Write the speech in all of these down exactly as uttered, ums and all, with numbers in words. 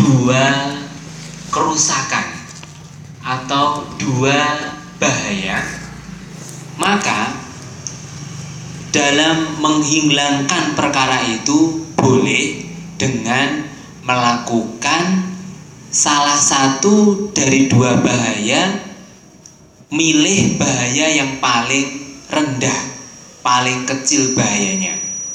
dua kerusakan atau dua bahaya, maka dalam menghilangkan perkara itu boleh dengan melakukan salah satu dari dua bahaya, milih bahaya yang paling rendah, paling kecil bahayanya.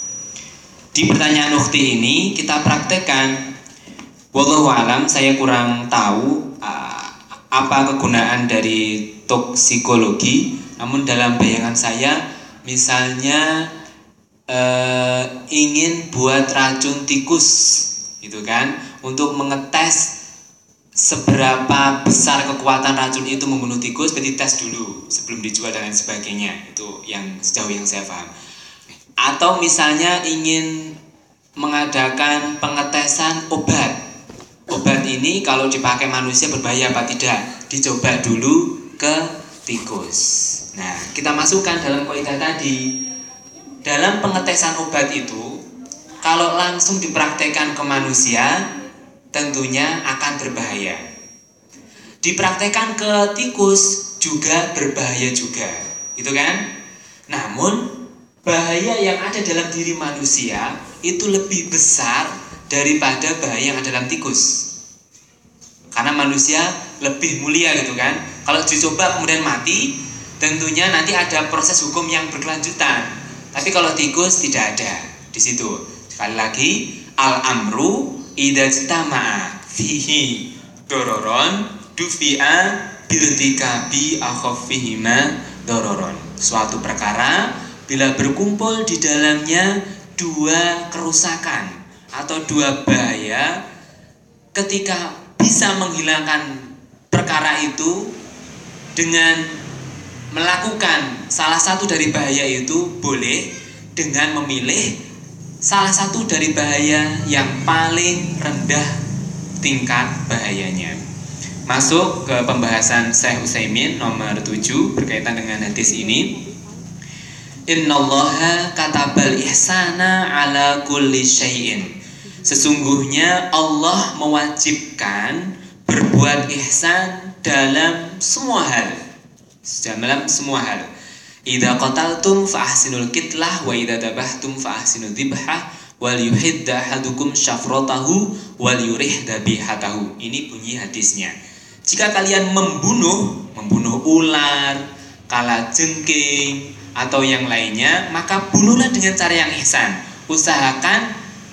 Di pertanyaan ukhti ini kita praktekkan. Wallahu alam, saya kurang tahu uh, apa kegunaan dari toksikologi, namun dalam bayangan saya misalnya uh, ingin buat racun tikus gitu kan, untuk mengetes seberapa besar kekuatan racun itu membunuh tikus, berarti tes dulu sebelum dijual dan lain sebagainya. Itu yang sejauh yang saya paham. Atau misalnya ingin mengadakan pengetesan obat. Obat ini kalau dipakai manusia berbahaya apa tidak, dicoba dulu ke tikus. Nah, kita masukkan dalam kaidah tadi. Dalam pengetesan obat itu, kalau langsung dipraktekkan ke manusia, tentunya akan berbahaya. Dipraktekkan ke tikus juga berbahaya juga, gitu kan? Namun bahaya yang ada dalam diri manusia itu lebih besar daripada bahaya yang ada dalam tikus. Karena manusia lebih mulia, gitu kan? Kalau dicoba kemudian mati, tentunya nanti ada proses hukum yang berkelanjutan. Tapi kalau tikus tidak ada di situ. Sekali lagi, al-amru idza jtama'a fihi dororon dufi'a birtikabi akhafihima dororon. Suatu perkara bila berkumpul di dalamnya dua kerusakan atau dua bahaya, ketika bisa menghilangkan perkara itu dengan melakukan salah satu dari bahaya itu, boleh dengan memilih salah satu dari bahaya yang paling rendah tingkat bahayanya. Masuk ke pembahasan Syekh Utsaimin nomor tujuh berkaitan dengan hadis ini. Innallaha katabal ihsana ala kulli syai'in. Sesungguhnya Allah mewajibkan berbuat ihsan dalam semua hal. Dalam semua hal. Idza qataltum fa ahsinul qitlah wa idza dabahtum fa ahsinul dzibhah wal yuhidda ahadukum syafratahu wal yurih dabihatahu. Ini bunyi hadisnya. Jika kalian membunuh, membunuh ular, kalajengking atau yang lainnya, maka bunuhlah dengan cara yang ihsan. Usahakan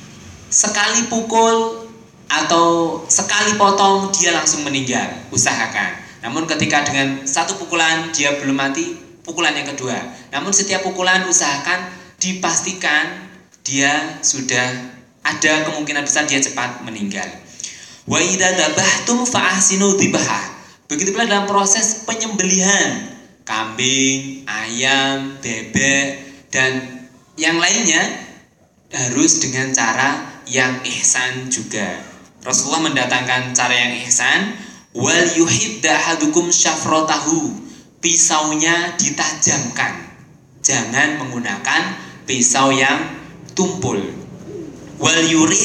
sekali pukul atau sekali potong dia langsung meninggal. Usahakan. Namun ketika dengan satu pukulan dia belum mati, pukulan yang kedua. Namun setiap pukulan usahakan dipastikan dia sudah ada kemungkinan besar dia cepat meninggal. Wa idza dabahtum fa ahsinu dzibhah. Begitu pula dalam proses penyembelihan kambing, ayam, bebek dan yang lainnya harus dengan cara yang ihsan juga. Rasulullah mendatangkan cara yang ihsan, wal yuhidda ahadukum syafratahu. Pisaunya ditajamkan. Jangan menggunakan pisau yang tumpul. Wal yurih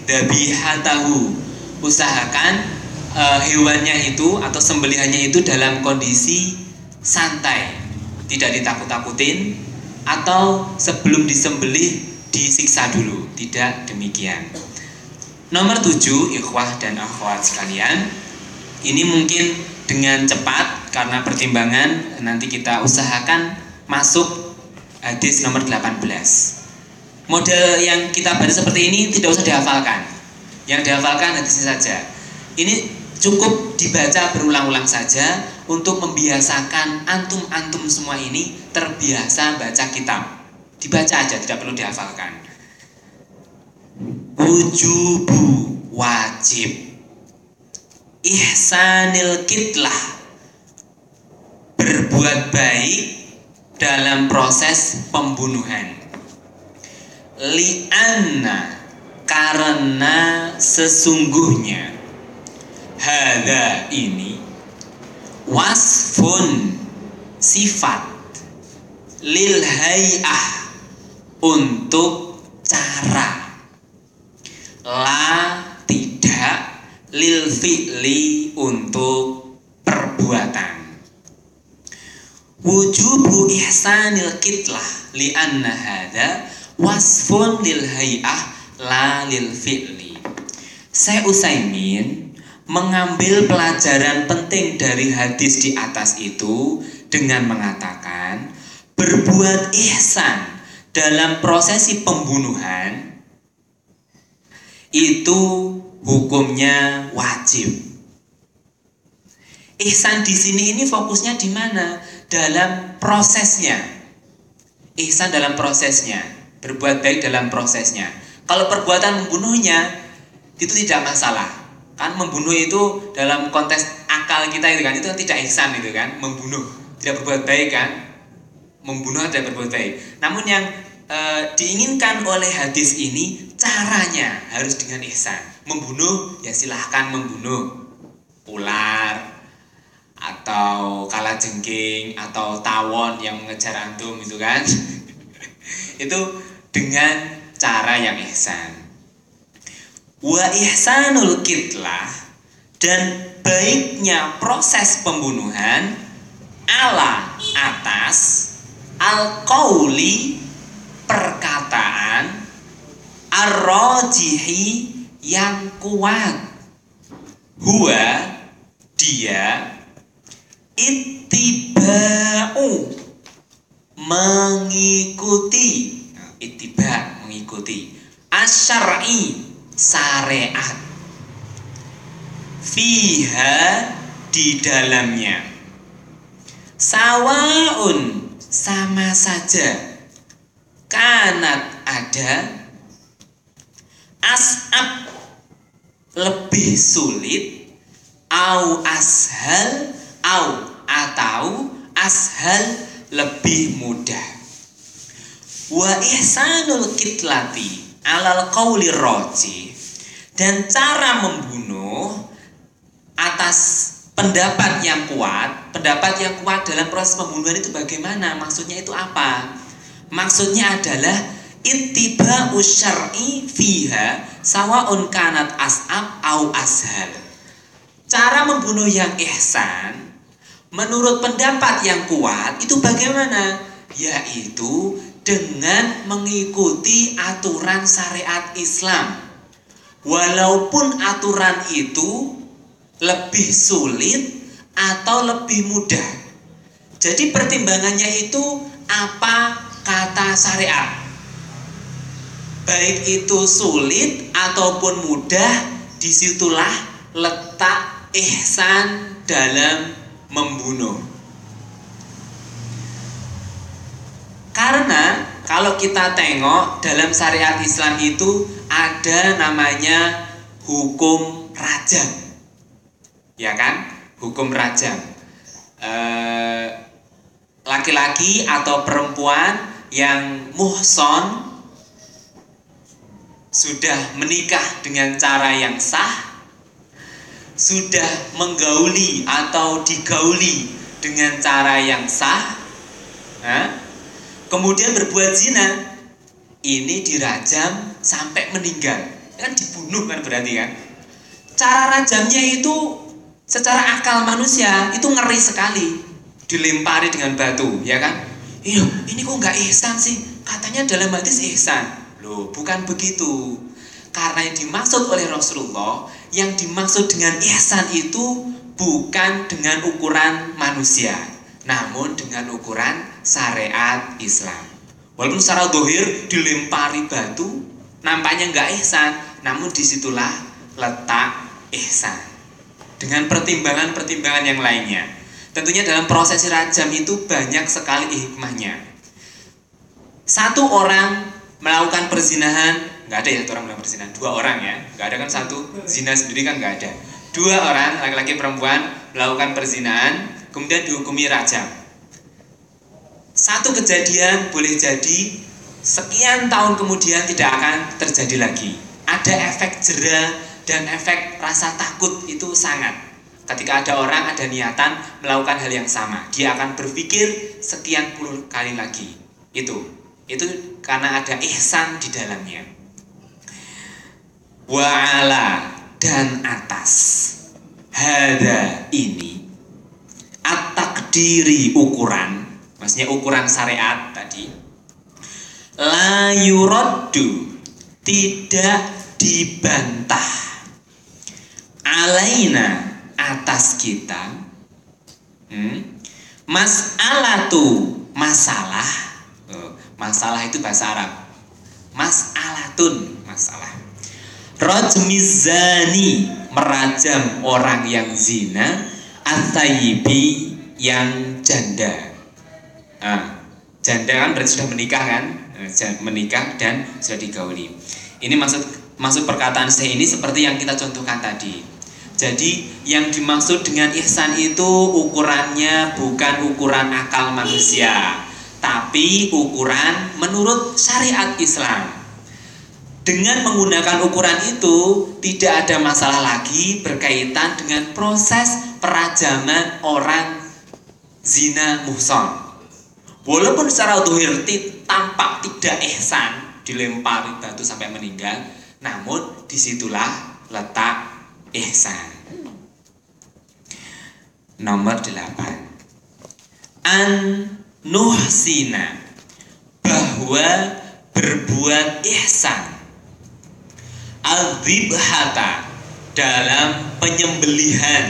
dabihatahu. Usahakan e, hewannya itu atau sembelihannya itu dalam kondisi santai, tidak ditakut-takutin, atau sebelum disembelih disiksa dulu. Tidak demikian. Nomor tujuh, ikhwah dan akhwat sekalian, ini mungkin dengan cepat karena pertimbangan nanti kita usahakan masuk hadis nomor delapan belas. Model yang kita baca seperti ini tidak usah dihafalkan. Yang dihafalkan hadisnya saja. Ini cukup dibaca berulang-ulang saja untuk membiasakan antum-antum semua ini terbiasa baca kitab. Dibaca aja, tidak perlu dihafalkan. Wujubu, wajib. Ihsanil kitlah, berbuat baik dalam proses pembunuhan. Li'anna, karena sesungguhnya, hadza ini, wasfun, sifat, lil hay'ah, untuk cara, la tidak, lil fi'li untuk perbuatan. Wujubu ihsanil kitlah li anna hadza wasfun lil hay'ah la lil fi'li. Syekh Utsaimin mengambil pelajaran penting dari hadis di atas itu dengan mengatakan berbuat ihsan dalam prosesi pembunuhan itu hukumnya wajib. Ihsan di sini ini fokusnya di mana? Dalam prosesnya. Ihsan dalam prosesnya, berbuat baik dalam prosesnya. Kalau perbuatan membunuhnya itu tidak masalah. Kan membunuh itu dalam konteks akal kita itu kan itu tidak ihsan itu kan, membunuh, tidak berbuat baik kan? Membunuh tidak berbuat baik. Namun yang e, diinginkan oleh hadis ini caranya harus dengan ihsan. Membunuh ya silahkan membunuh ular atau kalajengking atau tawon yang mengejar antum itu kan. Itu dengan cara yang ihsan. Wa ihsanul kitlah, dan baiknya proses pembunuhan ala atas al-qauli perkataan ar-rajihi yang kuat, huwa dia ittiba'u mengikuti, ittiba mengikuti, asyar'i syariat, fiha di dalamnya, sawaun sama saja, kanat ada, as'ab lebih sulit, au ashal au atau ashal lebih mudah. Wa ihsanul kitlati alal qauli roji, dan cara membunuh atas pendapat yang kuat. Pendapat yang kuat dalam proses pembunuhan itu bagaimana? Maksudnya itu apa? Maksudnya adalah ittiba'u syar'i fiha sawaun kanat as'ab au ashal. Cara membunuh yang ihsan menurut pendapat yang kuat itu bagaimana? Yaitu dengan mengikuti aturan syariat Islam, walaupun aturan itu lebih sulit atau lebih mudah. Jadi pertimbangannya itu apa kata syariat, baik itu sulit ataupun mudah, disitulah letak ihsan dalam membunuh. Karena kalau kita tengok dalam syariat Islam itu ada namanya hukum rajam, ya kan? Hukum rajam. Eh, laki-laki atau perempuan yang muhson sudah menikah dengan cara yang sah, sudah menggauli atau digauli dengan cara yang sah, eh? kemudian berbuat zina, ini dirajam sampai meninggal, kan dibunuh kan berarti kan. Cara rajamnya itu secara akal manusia itu ngeri sekali, dilempari dengan batu, ya kan? Iya, ini kok nggak ihsan sih? Katanya dalam hadis ihsan. Loh, bukan begitu. Karena yang dimaksud oleh Rasulullah, yang dimaksud dengan ihsan itu bukan dengan ukuran manusia, namun dengan ukuran syariat Islam. Walaupun secara dohir dilempari batu, nampaknya nggak ihsan, namun disitulah letak ihsan. Dengan pertimbangan-pertimbangan yang lainnya. Tentunya dalam proses rajam itu banyak sekali hikmahnya. Satu orang melakukan perzinahan, nggak ada ya satu orang melakukan perzinahan, dua orang ya, nggak ada kan satu zina sendiri kan nggak ada. Dua orang laki-laki perempuan melakukan perzinahan, kemudian dihukumi rajam. Satu kejadian boleh jadi sekian tahun kemudian tidak akan terjadi lagi. Ada efek jera dan efek rasa takut itu sangat. Ketika ada orang ada niatan melakukan hal yang sama, dia akan berpikir sekian puluh kali lagi. Itu, itu karena ada ihsan di dalamnya. Wa'ala, dan atas. Hada ini at-takdiri ukuran, maksudnya ukuran syariat tadi. La yuraddu, tidak dibantah. Alaina, atas kita. Hmm? Mas'alatu, masalah. Oh, masalah itu bahasa Arab. Mas'alatun, masalah. Rajmizani, merajam orang yang zina. At-tayyibi, yang janda. Nah, janda kan berarti sudah menikah kan? Menikah dan sudah digauli. Ini maksud maksud perkataan saya ini seperti yang kita contohkan tadi. Jadi yang dimaksud dengan ihsan itu ukurannya bukan ukuran akal manusia, tapi ukuran menurut syariat Islam. Dengan menggunakan ukuran itu tidak ada masalah lagi berkaitan dengan proses perajaman orang zina muhsan. Walaupun secara zahir tampak tidak ihsan, dilempari batu sampai meninggal, namun disitulah letak ihsan. Nomor delapan, an nuhsina, bahwa berbuat ihsan, al-dhibhata, dalam penyembelihan,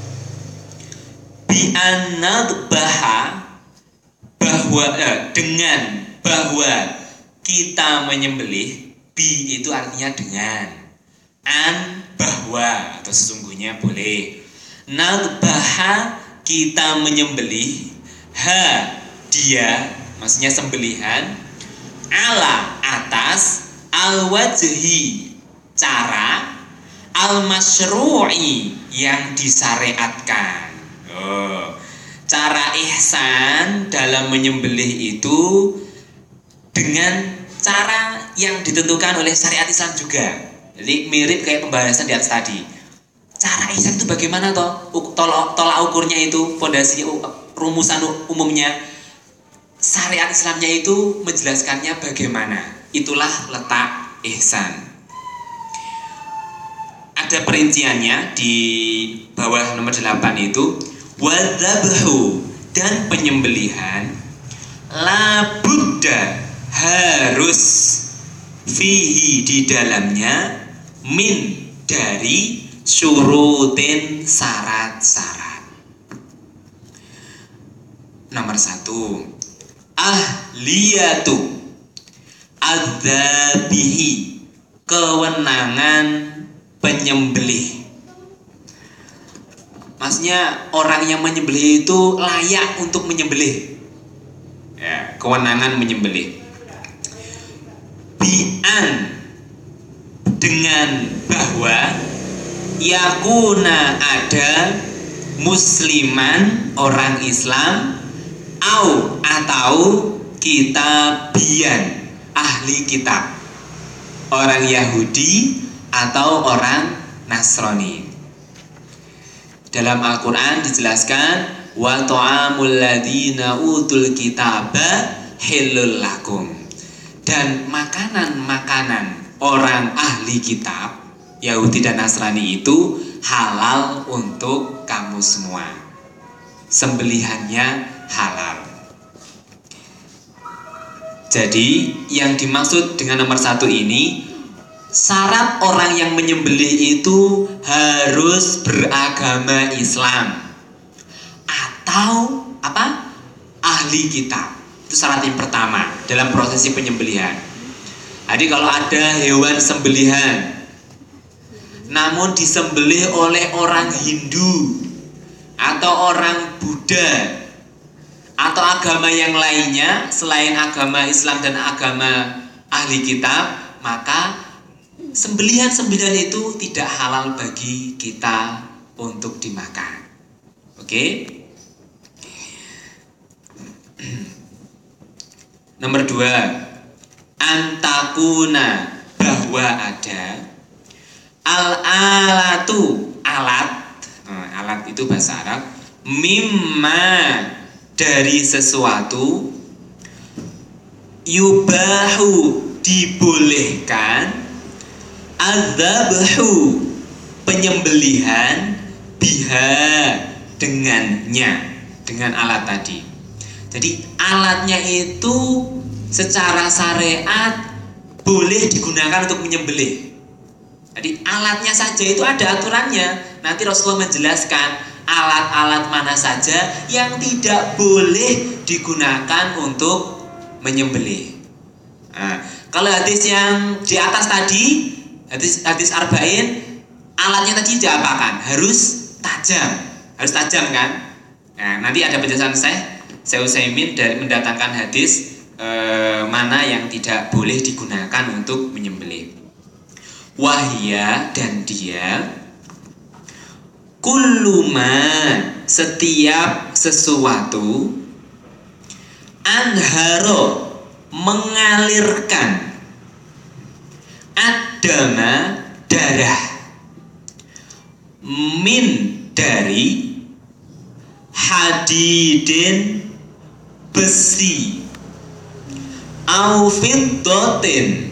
bi an-nadbaha, bahwa eh, dengan bahwa kita menyembelih, bi itu artinya dengan, an bahwa atau sesungguhnya boleh, nadbaha kita menyembelih, ha dia maksudnya sembelihan, ala atas, al wajhi cara, al masyru'i yang disyariatkan. Oh, cara ihsan dalam menyembelih itu dengan cara yang ditentukan oleh syariat Islam juga. Jadi mirip kayak pembahasan di atas tadi. Cara ihsan itu bagaimana toh? Tolak, tolak ukurnya itu, fondasi rumusan umumnya. Syariat Islamnya itu menjelaskannya bagaimana. Itulah letak ihsan. Ada perinciannya di bawah nomor delapan itu. Wadzabhu, dan penyembelihan, la budda, harus, fihi di dalamnya, min dari syurutin syarat-syarat. Nomor satu, ahliyatu adzabihi, kewenangan penyembelih. Maksudnya orang yang menyembelih itu layak untuk menyembelih. Ya, kewenangan menyembelih. Bi'an, dengan bahwa yakuna ada musliman, orang Islam, au atau kitabian, ahli kitab, orang Yahudi atau orang Nasrani. Dalam Al-Quran dijelaskan, wa ta'amul ladzina utul kitaba halal lakum, dan makanan-makanan orang ahli kitab Yahudi dan Nasrani itu halal untuk kamu semua. Sembelihannya halal. Jadi yang dimaksud dengan nomor satu ini, syarat orang yang menyembelih itu harus beragama Islam atau apa? Ahli kitab. Itu syarat yang pertama dalam prosesi penyembelihan. Jadi kalau ada hewan sembelihan namun disembelih oleh orang Hindu atau orang Buddha atau agama yang lainnya selain agama Islam dan agama ahli kitab, maka sembelihan-sembelihan itu tidak halal bagi kita untuk dimakan. Oke? Nomor dua, antakuna, bahwa ada al-alatu, alat, alat itu bahasa Arab, mimma, dari sesuatu, yubahu, dibolehkan, adzabhu, penyembelihan biha dengannya, dengan alat tadi. Jadi alatnya itu secara syariat boleh digunakan untuk menyembelih. Jadi alatnya saja itu ada aturannya. Nanti Rasulullah menjelaskan alat-alat mana saja yang tidak boleh digunakan untuk menyembelih. Nah, kalau hadis yang di atas tadi, hadis hadis arba'in, alatnya tadi diapakan? Harus tajam, harus tajam kan? Nah, nanti ada penjelasan saya, saya Utsaimin dari mendatangkan hadis eh, mana yang tidak boleh digunakan untuk menyembelih. Wahya, dan dia kulluma, setiap sesuatu, anharo, mengalirkan, adama, darah, min, dari, hadidin, besi, au fiddatin,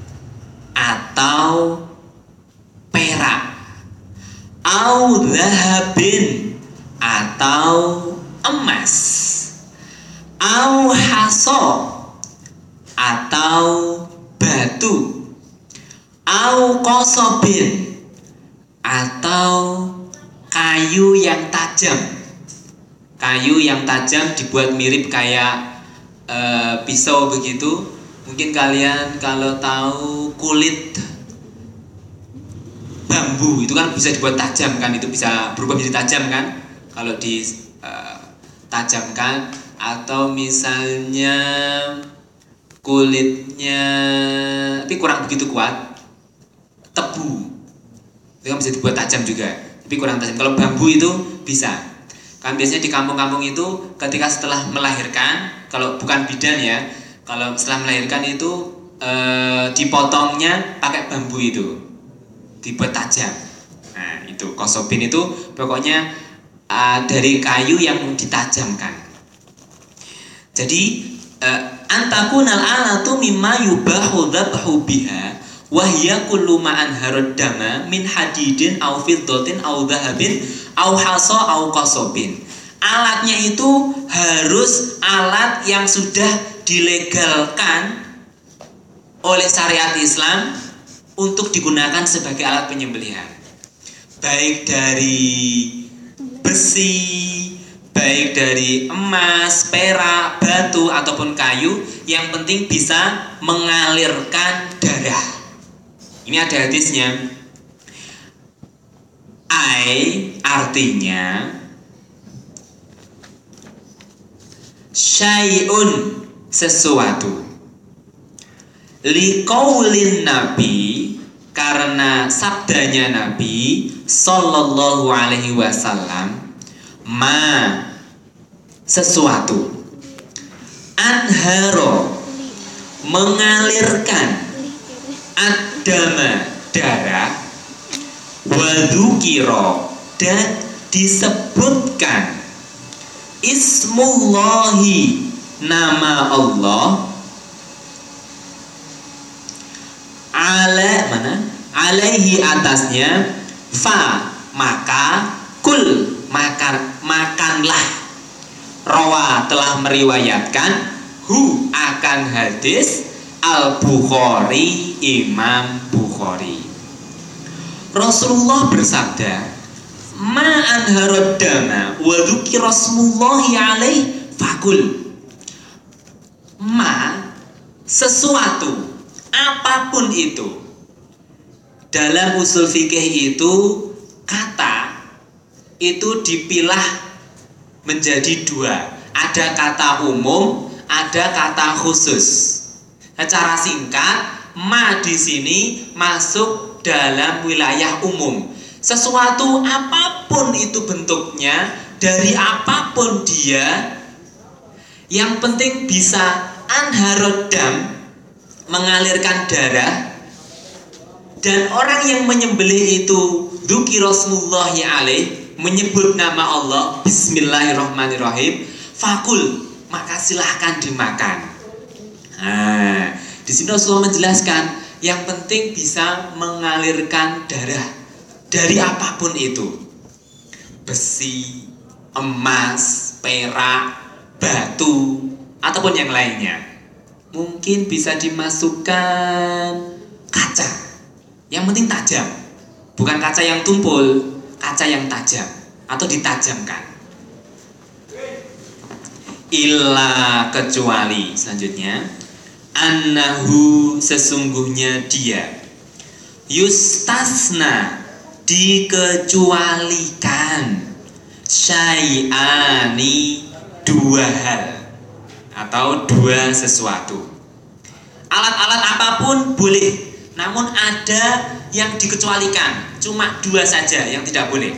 atau perak, au zahabin, atau emas, au haso, atau batu, au kosobin, atau kayu yang tajam. Kayu yang tajam dibuat mirip kayak e, pisau begitu. Mungkin kalian kalau tahu kulit bambu itu kan bisa dibuat tajam kan, itu bisa berubah menjadi tajam kan kalau ditajamkan. Atau misalnya kulitnya tapi kurang begitu kuat, tebu itu kan bisa dibuat tajam juga, tapi kurang tajam. Kalau bambu itu bisa kan. Biasanya di kampung-kampung itu ketika setelah melahirkan, kalau bukan bidan ya, kalau setelah melahirkan itu e, dipotongnya pakai bambu itu, dibuat tajam. Nah itu kosobin itu pokoknya e, dari kayu yang ditajamkan. Jadi e, antakunal alatu mimma yubahu dzabhu biha wa hiya kullu ma anharad dama min hadidin aw fiddatin aw dhahabin aw hasa aw kosobin. Alatnya itu harus alat yang sudah dilegalkan oleh syariat Islam untuk digunakan sebagai alat penyembelihan, baik dari besi, baik dari emas, perak, batu, ataupun kayu, yang penting bisa mengalirkan darah. Ini ada hadisnya. Ai artinya syai'un, sesuatu, liqaulin Nabi, karena sabdanya Nabi sallallahu alaihi wasallam, ma, sesuatu, anharo, mengalirkan, adama, darah, wadukiro, dan disebutkan ismullahi, nama Allah, ala, mana? Alaihi, atasnya, fa, maka, kul, makan, makanlah, rawa, telah meriwayatkan, hu, akan hadis, Al-Bukhari, Imam Bukhari. Rasulullah bersabda, ma anharad dama wa dzukira rasmullahi alaihi fakul. Ma, sesuatu, apapun itu. Dalam usul fikih itu kata itu dipilah menjadi dua. Ada kata umum, ada kata khusus. Secara singkat, ma di sini masuk dalam wilayah umum. Sesuatu apapun itu bentuknya, dari apapun dia, yang penting bisa anharodam, mengalirkan darah, dan orang yang menyembelih itu dzukirasmullahi alaih, menyebut nama Allah, bismillahirrahmanirrahim, fakul, maka silahkan dimakan. Nah, di sini Rasulullah menjelaskan yang penting bisa mengalirkan darah. dari apapun itu, besi, emas, perak, batu, ataupun yang lainnya. Mungkin bisa dimasukkan kaca, yang penting tajam. Bukan kaca yang tumpul, kaca yang tajam atau ditajamkan. Illa kecuali, selanjutnya, annahu sesungguhnya dia, yustasna dikecualikan, syai'ani dua hal atau dua sesuatu. Alat-alat apapun boleh, namun ada yang dikecualikan, cuma dua saja yang tidak boleh.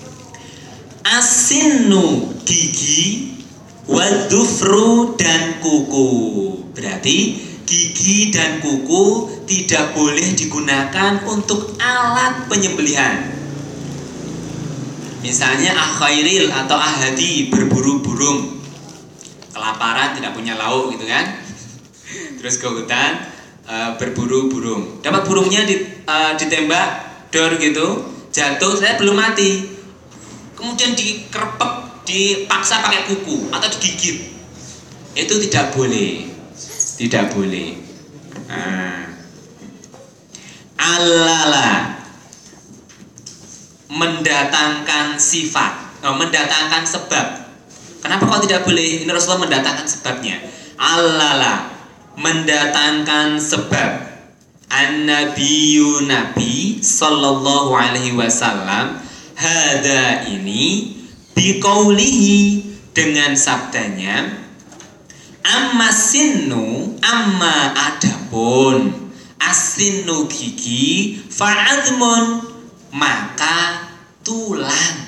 Asinnu gigi, wadufru dan kuku. Berarti gigi dan kuku tidak boleh digunakan untuk alat penyembelihan. Misalnya akhairil atau ahadi, berburu burung, kelaparan tidak punya lauk gitu kan, terus ke hutan e, berburu burung, dapat burungnya di, e, ditembak dor gitu, jatuh, saya belum mati, kemudian dikerpek, dipaksa pakai kuku atau digigit, itu tidak boleh, tidak boleh. Nah, alala mendatangkan sifat, oh, mendatangkan sebab. Kenapa kok tidak boleh? Ini Rasulullah mendatangkan sebabnya. Alala mendatangkan sebab. An-nabiyyu nabi sallallahu alaihi wasallam hada ini biqaulihi dengan sabdanya, amma sinnu, amma adapun asinnu gigi, fa'admun maka tulang.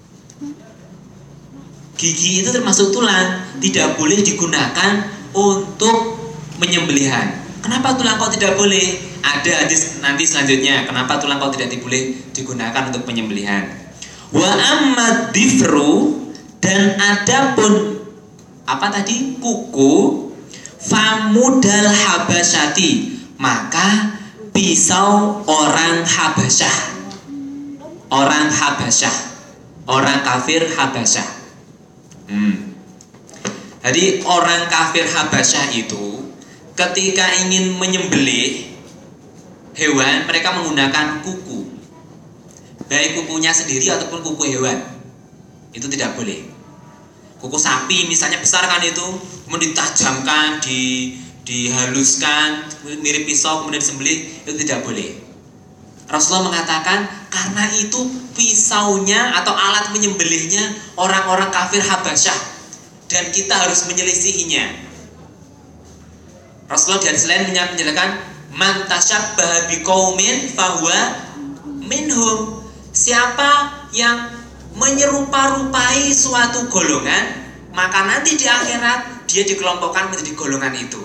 Gigi itu termasuk tulang, tidak boleh digunakan untuk penyembelihan. Kenapa tulang kok tidak boleh? Ada hadis nanti selanjutnya, kenapa tulang kok tidak boleh digunakan untuk penyembelihan. Wa amma difru, dan adapun apa tadi? Kuku, famudal habasyati, maka pisau orang Habasyah. Orang Habasyah, orang kafir Habasyah. Hmm. Jadi orang kafir Habasyah itu ketika ingin menyembelih hewan, mereka menggunakan kuku, baik kukunya sendiri ataupun kuku hewan. Itu tidak boleh. Kuku sapi misalnya besar kan, itu kemudian ditajamkan, di, dihaluskan mirip pisau kemudian disembelih, itu tidak boleh. Rasulullah mengatakan karena itu pisaunya atau alat menyembelihnya orang-orang kafir Habasyah dan kita harus menyelisihinya. Rasulullah di hadis lain menjelaskan, man tasyabbaha biqaumin fahuwa minhum. Siapa yang menyerupa-rupai suatu golongan, maka nanti di akhirat dia dikelompokkan menjadi golongan itu.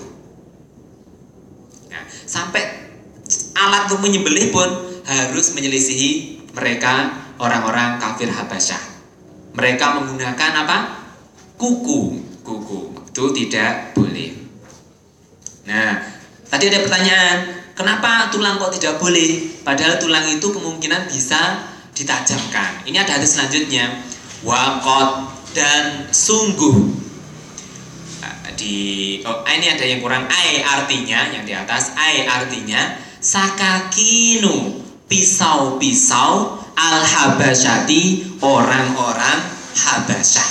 Nah, sampai alat untuk menyembelih pun harus menyelisihi mereka orang-orang kafir Habasyah. Mereka menggunakan apa? Kuku, kuku. Itu tidak boleh. Nah, tadi ada pertanyaan, kenapa tulang kok tidak boleh? Padahal tulang itu kemungkinan bisa ditajamkan. Ini ada hadis selanjutnya, waqad dan sungguh. Nah, di oh, ini ada yang kurang, ai artinya yang di atas, ai artinya sakakinu, pisau-pisau al-Habasyati, orang-orang Habasyah.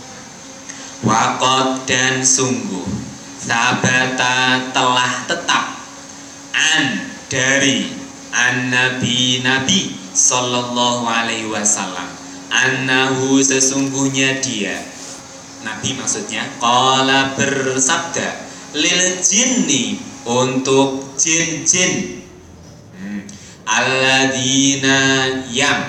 Waqad dan sungguh, sabata telah tetap, an dari an nabi nabi sallallahu alaihi wasallam, annahu sesungguhnya dia, nabi maksudnya, qala bersabda, lil jinni untuk jin-jin, hmm. alladzina yang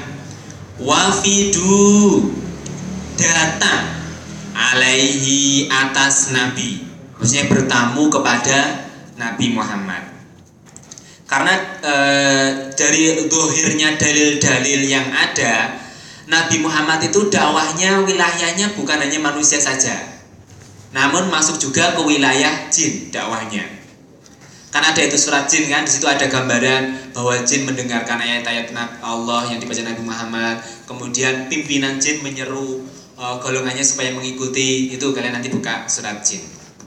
wafidu datang alaihi atas nabi, maksudnya bertamu kepada Nabi Muhammad. Karena e, dari dohirnya dalil-dalil yang ada, Nabi Muhammad itu dakwahnya wilayahnya bukan hanya manusia saja, namun masuk juga ke wilayah jin dakwahnya. Kan ada itu surat jin kan, di situ ada gambaran bahwa jin mendengarkan ayat-ayat Allah yang dibaca Nabi Muhammad. Kemudian pimpinan jin menyeru uh, golongannya supaya mengikuti. Itu kalian nanti buka surat jin.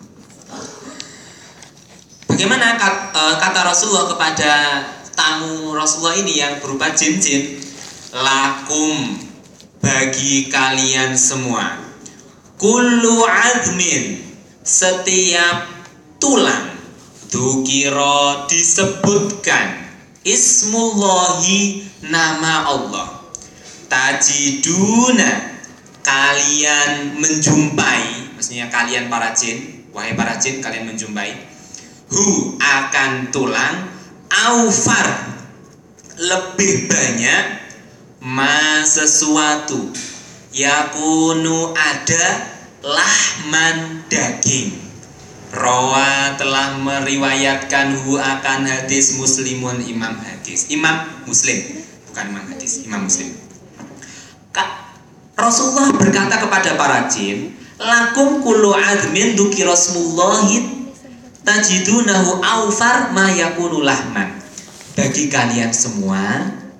Bagaimana kata Rasulullah kepada tamu Rasulullah ini yang berupa jin-jin? Lakum, bagi kalian semua, kullu azmin, setiap tulang, dzukira, disebutkan, ismullahi, nama Allah, tajiduna, kalian menjumpai, maksudnya kalian para jin, wahai para jin, kalian menjumpai, hu, akan tulang, aufar, lebih banyak, ma, sesuatu, yakunu, ada, lahman, daging, rawa, telah meriwayatkan hu, akan hadis, muslimun, imam hadis, imam muslim, bukan imam hadis, imam muslim. Rasulullah berkata kepada para jin, lakum kullu admin dzukirasmullahi tajidunahu aufar ma yakunu lahman, bagi kalian semua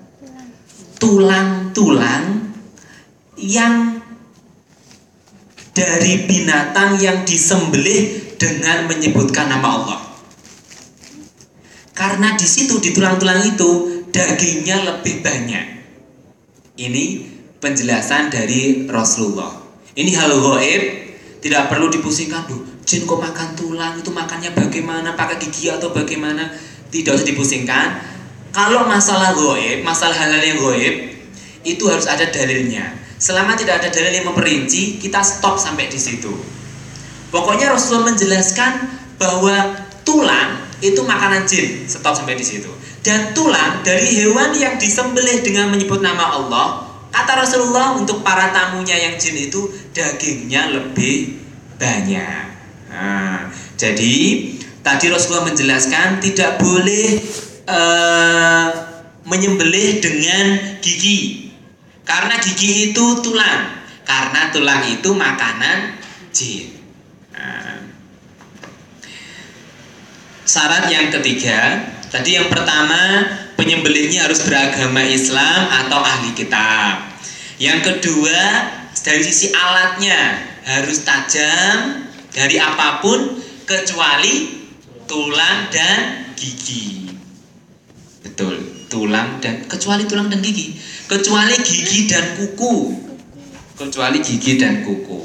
tulang-tulang yang dari binatang yang disembelih dengan menyebutkan nama Allah, karena di situ di tulang-tulang itu dagingnya lebih banyak. Ini penjelasan dari Rasulullah. Ini hal gaib, tidak perlu dipusingkan. Duh, jin kok makan tulang, itu makannya bagaimana, pakai gigi atau bagaimana? Tidak usah dipusingkan. Kalau masalah gaib, masalah hal-hal yang gaib, itu harus ada dalilnya. Selama tidak ada dalil yang memperinci, kita stop sampai di situ. Pokoknya Rasulullah menjelaskan bahwa tulang itu makanan jin, stop sampai di situ. Dan tulang dari hewan yang disembelih dengan menyebut nama Allah, kata Rasulullah, untuk para tamunya yang jin itu dagingnya lebih banyak. Nah, jadi tadi Rasulullah menjelaskan tidak boleh uh, menyembelih dengan gigi, karena gigi itu tulang, karena tulang itu makanan jin. Nah, syarat yang ketiga, tadi yang pertama, penyembelihnya harus beragama Islam atau ahli kitab. Yang kedua, dari sisi alatnya harus tajam dari apapun kecuali tulang dan gigi. Betul, tulang dan kecuali tulang dan gigi, kecuali gigi dan kuku, kecuali gigi dan kuku.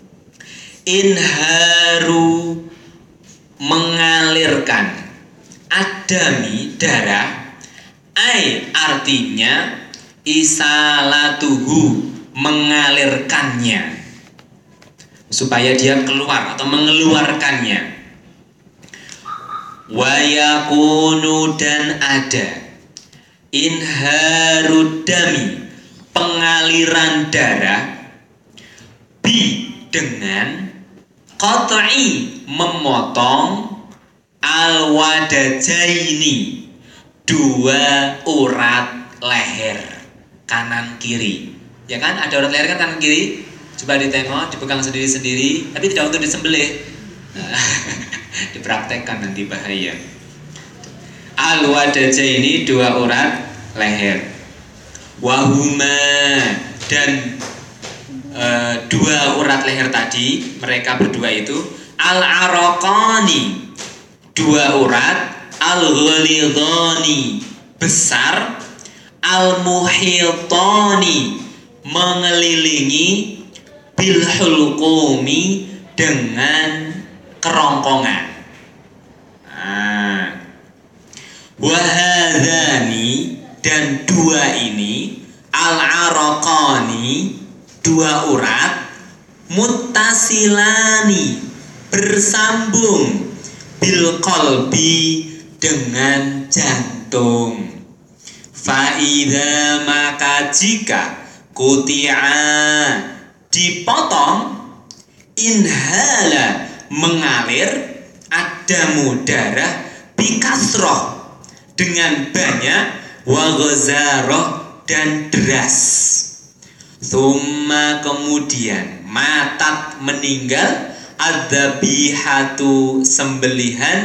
Inharu, mengalirkan, adami, darah, ai, artinya isalatuhu, mengalirkannya, supaya dia keluar atau mengeluarkannya. Wayakunu, dan ada, inharudami, pengaliran darah, bi, dengan, qat'i, memotong, alwadajaini, dua urat leher kanan kiri. Ya kan, ada urat leher kan kanan kiri. Coba ditengok, dipegang sendiri-sendiri, tapi tidak untuk disembelih. Dipraktekkan nanti bahaya. Al-wadajaini, dua urat leher. Wahuma, dan e, dua urat leher tadi, mereka berdua itu, al-araqani, dua urat, al-ghalidhani, besar, al-muhitani, mengelilingi, bil hulqumi, dengan kerongkongan. Nah, wahadhani, dan dua ini, al-araqani, dua urat, muttasilani, bersambung, bil qalbi, dengan jantung. Fa'idha, maka jika, kuti'a, dipotong, inhala, mengalir, adamu, darah, bikasroh, dengan banyak, wa ghazarah, dan deras. Thumma, kemudian, matat, meninggal, adzabihatu, sembelihan,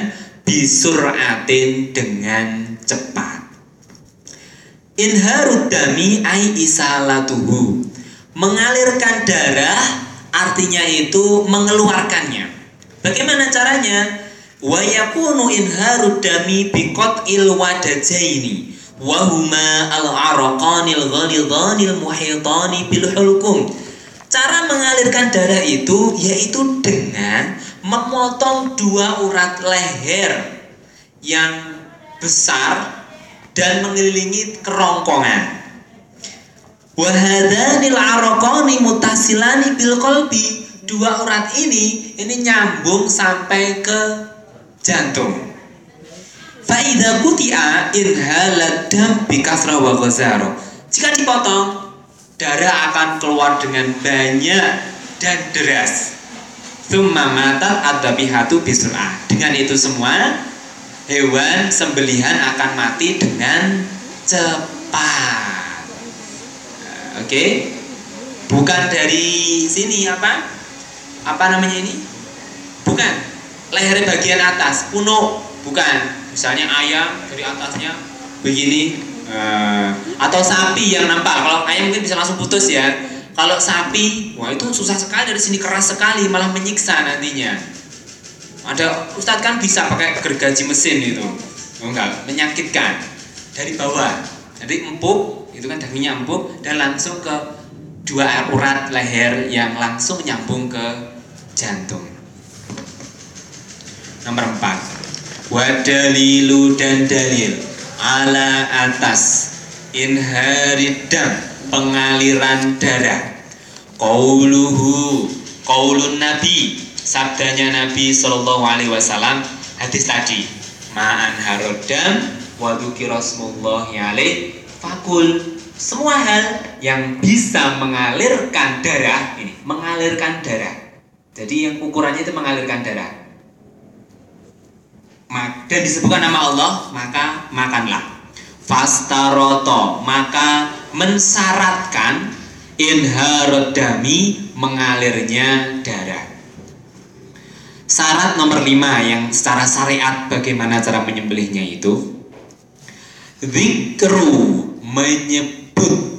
Bisuratin dengan cepat. Inharud dami ai isalatuhu. Mengalirkan darah artinya itu mengeluarkannya. Bagaimana caranya? Wa yakunu inharud dami biqatil wadajaini wa huma al-araqanil ghalidhanil muhitani bil hulqum. Cara mengalirkan darah itu yaitu dengan memotong dua urat leher yang besar dan mengelilingi kerongkongan. Wa hadanil araqani mutasilani bil qalbi. Dua urat ini ini nyambung sampai ke jantung. Fa idza quti'a inhalad dam bi kasra wa ghazara. Jika dipotong, darah akan keluar dengan banyak dan deras. Tsumma matat adzabihatu bisur'ah. Dengan itu semua hewan sembelihan akan mati dengan cepat. Oke. Okay? Bukan dari sini apa? Apa namanya ini? Bukan. Leher bagian atas, punuk, bukan. Misalnya ayam dari atasnya begini, uh, atau sapi yang nampak. Kalau ayam mungkin bisa langsung putus ya. Kalau sapi, wah itu susah sekali, dari sini keras sekali, malah menyiksa nantinya. Ada Ustadz kan bisa pakai gergaji mesin itu, oh enggak, menyakitkan. Dari bawah, jadi empuk, itu kan dagingnya empuk, dan langsung ke dua urat leher yang langsung nyambung ke jantung. Nomor empat, wadalilu dan dalil ala atas inharidam, pengaliran darah. Qauluhu, qaulun nabi, sabdanya Nabi sallallahu alaihi wasallam, hadis tadi, ma'an harodam wa dzukira smullahi alaihi fakul. Semua hal yang bisa mengalirkan darah, ini mengalirkan darah. Jadi yang ukurannya itu mengalirkan darah, dan disebutkan nama Allah, maka makanlah. Fastaroto, maka mensyaratkan inharodami, mengalirnya darah. Syarat nomor lima yang secara syariat bagaimana cara menyembelihnya itu, zikru, menyebut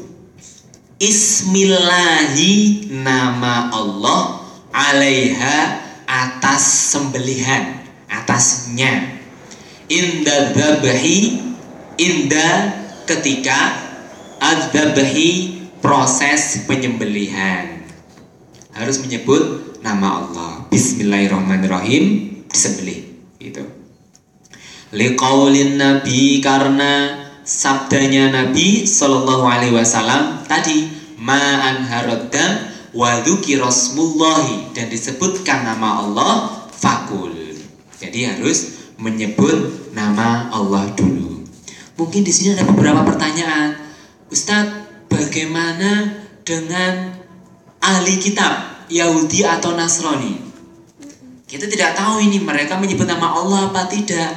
ismillahi, nama Allah, alaiha, atas sembelihan, atasnya. Inda dzabhi, inda ketika, adzabhi proses penyembelihan, harus menyebut nama Allah. Bismillahirrahmanirrahim, disembelih gitu. Liqaulin nabi, karena sabdanya Nabi sallallahu alaihi wasallam tadi, ma'an harodam wa dzukira smullahi, dan disebutkan nama Allah, fakul. Jadi harus menyebut nama Allah dulu. Mungkin di sini ada beberapa pertanyaan. Ustadz, bagaimana dengan ahli kitab Yahudi atau Nasrani? Kita tidak tahu ini mereka menyebut nama Allah apa tidak.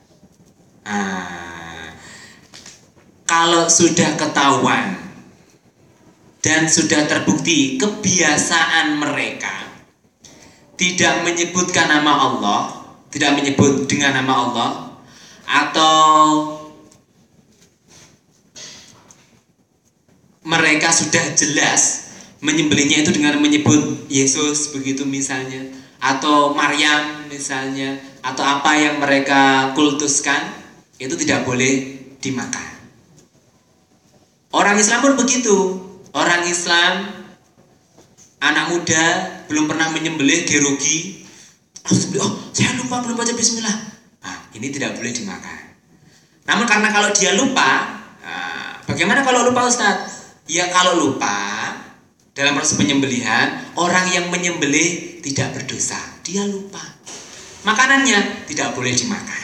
Nah, kalau sudah ketahuan dan sudah terbukti kebiasaan mereka tidak menyebutkan nama Allah, tidak menyebut dengan nama Allah, atau mereka sudah jelas menyembelihnya itu dengan menyebut Yesus begitu misalnya, atau Maryam misalnya, atau apa yang mereka kultuskan, itu tidak boleh dimakan. Orang Islam pun begitu. Orang Islam, anak muda belum pernah menyembelih, gerogi, oh saya lupa belum baca bismillah, nah, ini tidak boleh dimakan. Namun karena kalau dia lupa, nah, bagaimana kalau lupa Ustadz? Ya kalau lupa dalam proses penyembelihan, orang yang menyembelih tidak berdosa, dia lupa, makanannya tidak boleh dimakan.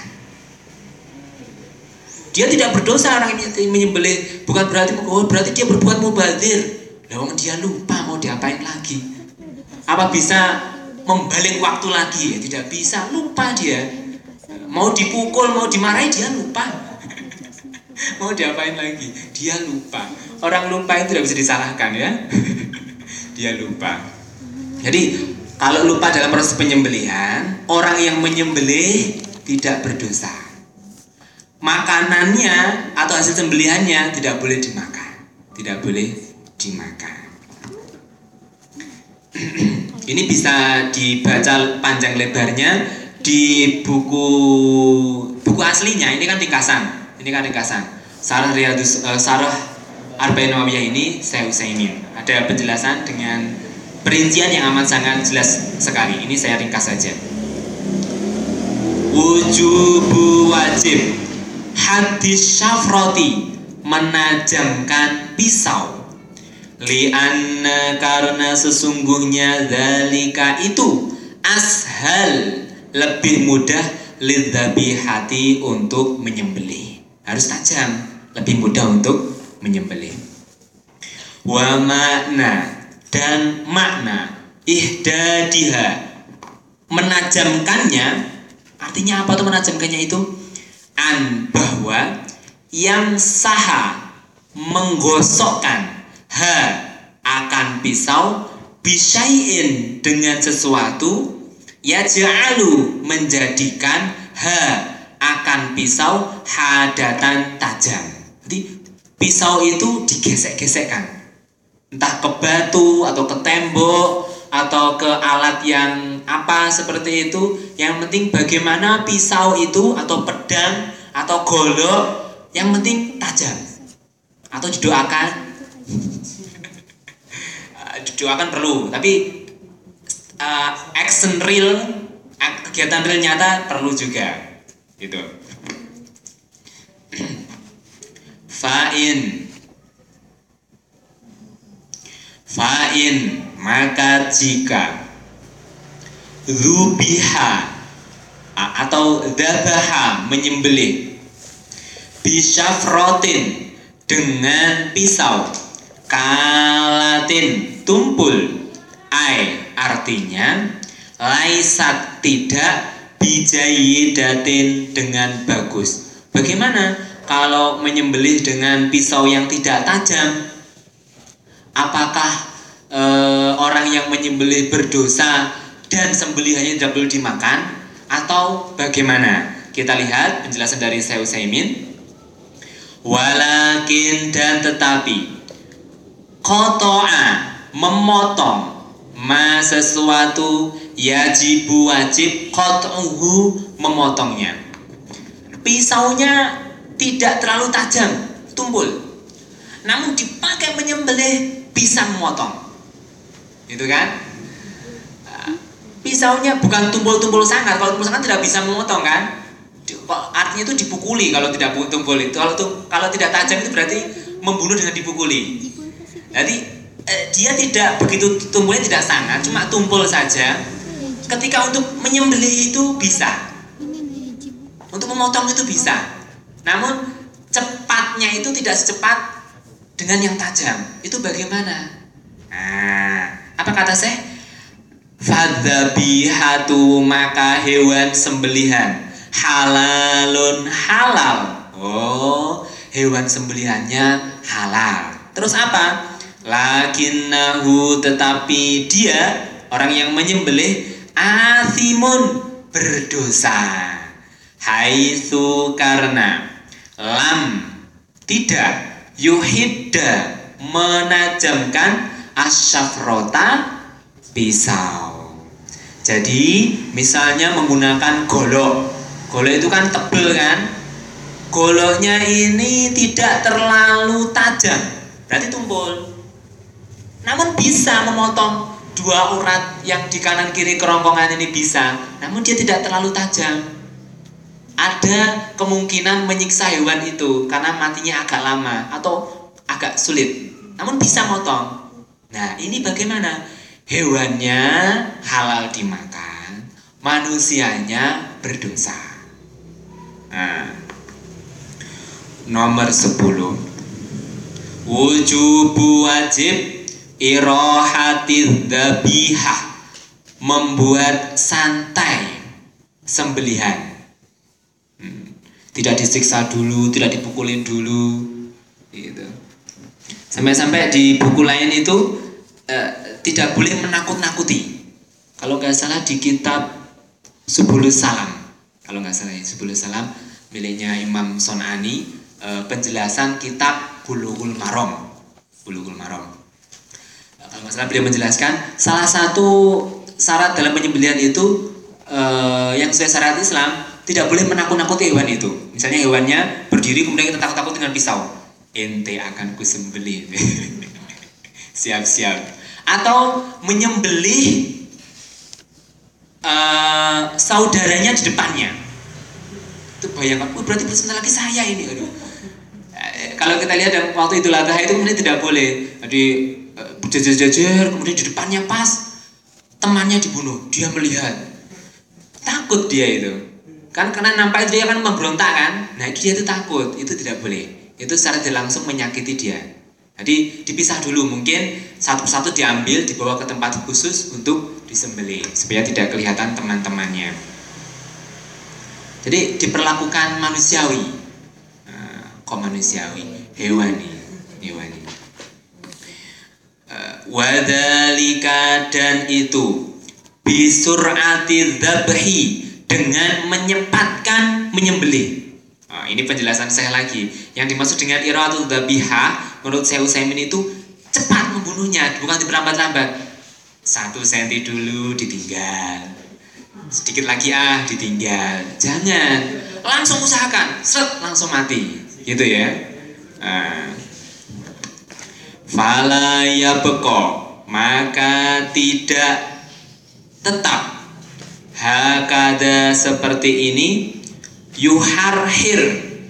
Dia tidak berdosa orang yang menyembelih, bukan berarti oh, berarti dia berbuat mubadzir. Lah wong dia lupa, mau diapain lagi? Apa bisa membalik waktu lagi? Ya, tidak bisa, lupa dia. Mau dipukul, mau dimarahi, dia lupa. Mau diapain lagi? Dia lupa. Orang lupa itu tidak bisa disalahkan ya. Dia lupa. Jadi kalau lupa dalam proses penyembelihan, orang yang menyembelih tidak berdosa. Makanannya atau hasil sembelihannya tidak boleh dimakan, tidak boleh dimakan. Ini bisa dibaca panjang lebarnya di buku buku aslinya. Ini kan ringkasan, ini kan ringkasan. Sarah Riyadus uh, Sarah Arba'in Nawawiyah ini Syekh Utsaimin. Ada penjelasan dengan perincian yang amat sangat jelas sekali. Ini saya ringkas saja. Wujubu wajib hadis syafroti, menajamkan pisau. Li'anna, karena sesungguhnya dzalika itu ashal, lebih mudah, lidzabihati, untuk menyembelih. Harus tajam, lebih mudah untuk menyembelih. Wa makna, dan makna ihdadiha, menajamkannya. Artinya apa tuh menajamkannya itu? An, bahwa yang saha, menggosokkan, ha, akan pisau, bisyai'in, dengan sesuatu, yaj'alu, menjadikan, ha, akan pisau, hadatan, tajam. Jadi pisau itu digesek-gesekkan, entah ke batu atau ke tembok atau ke alat yang apa seperti itu. Yang penting bagaimana pisau itu atau pedang atau golok, yang penting tajam. Atau didoakan, didoakan perlu, tapi uh, action real, kegiatan real nyata perlu juga, gitu. Fa'in, fa'in, maka jika zubiha atau dzabaha, menyembelih, bisyafrotin, dengan pisau, kalatin, tumpul, ai, artinya laisat, tidak, bijayidatin, dengan bagus. Bagaimana kalau menyembelih dengan pisau yang tidak tajam? Apakah e, orang yang menyembelih berdosa dan sembelihannya tidak boleh dimakan, atau bagaimana? Kita lihat penjelasan dari Syekh Utsaimin. Walakin, dan tetapi, qata'a, memotong, ma, sesuatu, yajibu, wajib, qat'uhu, memotongnya. Pisaunya tidak terlalu tajam, tumpul, namun dipakai menyembelih bisa memotong, gitu kan? Pisaunya bukan tumpul-tumpul sangat. Kalau tumpul sangat tidak bisa memotong kan? Artinya itu dipukuli kalau tidak tumpul itu. Kalau tuh, kalau tidak tajam itu berarti membunuh dengan dipukuli. Jadi eh, dia tidak begitu, tumpulnya tidak sangat, cuma tumpul saja. Ketika untuk menyembelih itu bisa, untuk memotong itu bisa. Namun cepatnya itu tidak secepat dengan yang tajam. Itu bagaimana? Nah, apa kata saya? Fadzabihatu, maka hewan sembelihan, halalun, halal. Oh, hewan sembelihannya halal. Terus apa? Lakinnahu, tetapi dia, orang yang menyembelih, athimun, berdosa. Haitsu, karena, lam, tidak, yuhidda, menajamkan, asyafrota, pisau. Jadi misalnya menggunakan golok. Golok itu kan tebel kan? Goloknya ini tidak terlalu tajam, berarti tumpul. Namun bisa memotong dua urat yang di kanan kiri kerongkongan ini bisa. Namun dia tidak terlalu tajam. Ada kemungkinan menyiksa hewan itu karena matinya agak lama atau agak sulit. Namun bisa motong. Nah, ini bagaimana? Hewannya halal dimakan, manusianya berdosa. Nah, nomor sepuluh, wujubu, wajib, irohati dzabihah, membuat santai sembelihan. hmm. Tidak disiksa dulu, tidak dipukulin dulu, gitu. Sampai-sampai di buku lain itu eh, tidak boleh menakut-nakuti. Kalau nggak salah di kitab Subulus Salam, kalau nggak salah ya, Subulus Salam miliknya Imam Son'ani, e, penjelasan kitab Bulughul Maram. Bulughul Maram. E, kalau nggak salah beliau menjelaskan salah satu syarat dalam penyembelihan itu e, yang sesuai syariat Islam, tidak boleh menakut-nakuti hewan itu. Misalnya hewannya berdiri kemudian kita takut-takut dengan pisau, ente akan kusembelih. Siap-siap. Atau menyembelih uh, saudaranya di depannya. Itu bayangkan, oh, berarti sebentar lagi saya ini. Aduh. Eh, kalau kita lihat dalam waktu Idul Adha itu kemudian tidak boleh. Jadi uh, berjajar-jajar, kemudian di depannya pas temannya dibunuh, dia melihat, takut dia itu. Kan karena nampak itu dia kan memberontak kan. Nah, dia itu takut, itu tidak boleh. Itu secara tidak langsung menyakiti dia. Jadi dipisah dulu, mungkin satu persatu diambil, dibawa ke tempat khusus untuk disembelih supaya tidak kelihatan teman-temannya. Jadi diperlakukan manusiawi, nah, kok manusiawi, hewani, hewani. Uh, Wadhalika, dan itu bisur'ati dzabhi, dengan menyempatkan menyembelih. Nah, ini penjelasan saya lagi. Yang dimaksud dengan iratul dzabihah menurut Syekh Utsaimin itu cepat membunuhnya, bukan diperambat-lambat. Satu senti dulu ditinggal, sedikit lagi ah ditinggal. Jangan, langsung usahakan, seret langsung mati, gitu ya. Nah. Fala yabqa, maka tidak tetap hakada seperti ini, yuharhir,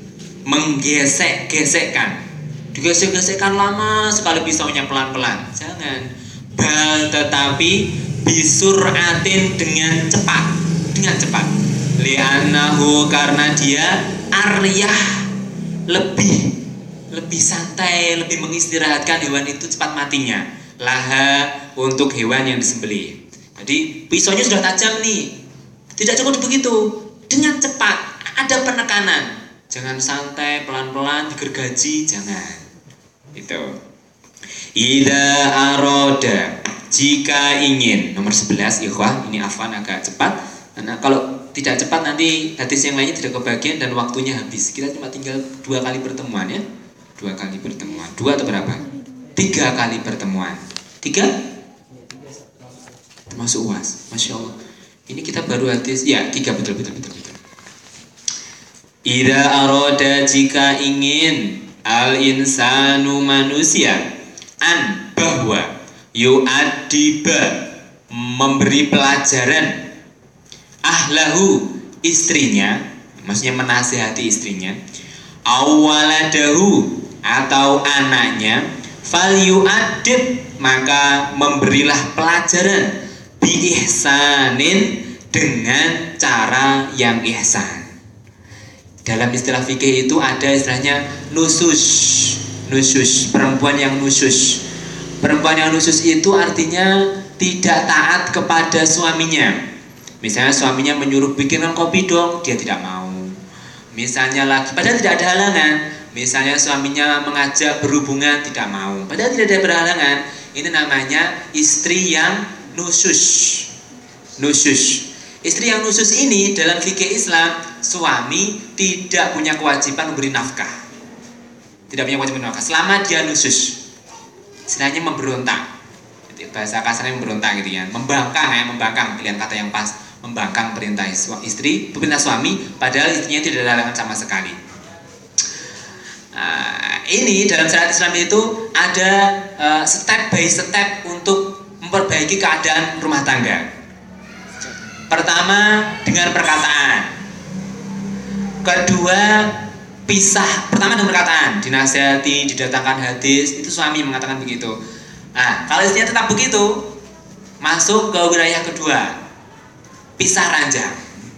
menggesek-gesekkan, digesek-gesekkan lama sekali pisaunya pelan-pelan. Jangan. Bal, tetapi bisuratin, dengan cepat, dengan cepat. Li'annahu, karena dia aryah, lebih lebih santai, lebih mengistirahatkan hewan itu cepat matinya. Laha, untuk hewan yang disembelih. Jadi pisaunya sudah tajam nih, tidak cukup begitu, dengan cepat, ada penekanan. Jangan santai, pelan-pelan, digergaji, jangan. Itu. Ida aroda, jika ingin. Nomor sebelas, ikhwah, ini afwan agak cepat. Karena kalau tidak cepat nanti hadis yang lainnya tidak kebagian dan waktunya habis. Kita cuma tinggal dua kali pertemuan ya. Dua kali pertemuan. Dua atau berapa? Tiga kali pertemuan. Tiga? Termasuk U A S. Masya Allah. Ini kita baru hadis. Ya, tiga, betul, betul, betul, betul. Ida aroda, jika ingin, al-insanu, manusia, an, bahwa, yu'adiba, memberi pelajaran, ahlahu, istrinya, maksudnya menasihati istrinya, awaladahu, atau anaknya, fal yu'adib, maka memberilah pelajaran, bi ihsanin, dengan cara yang ihsan. Dalam istilah fikih itu ada istilahnya nusus. Nusus, perempuan yang nusus. Perempuan yang nusus itu artinya tidak taat kepada suaminya. Misalnya suaminya menyuruh bikinkan kopi dong, dia tidak mau. Misalnya lagi, padahal tidak ada halangan. Misalnya suaminya mengajak berhubungan, tidak mau, padahal tidak ada berhalangan. Ini namanya istri yang nusus. Nusus. Istri yang nusus ini dalam fikih Islam, suami tidak punya kewajiban memberi nafkah. Tidak punya kewajiban nafkah selama dia nusus. Istilahnya memberontak. Bahasa kasarnya memberontak gitu ya. Membangkang ya, membangkang, pilihan kata yang pas. Membangkang perintah istri, perintah suami, padahal istrinya tidak ada halangan sama sekali. Nah, ini dalam syariat Islam itu ada uh, step by step untuk memperbaiki keadaan rumah tangga. Pertama dengan perkataan. Kedua pisah. Pertama dengan perkataan, dinasihati, didatangkan hadis, itu suami mengatakan begitu. Nah, kalau istrinya tetap begitu, masuk ke wilayah kedua, pisah ranjang.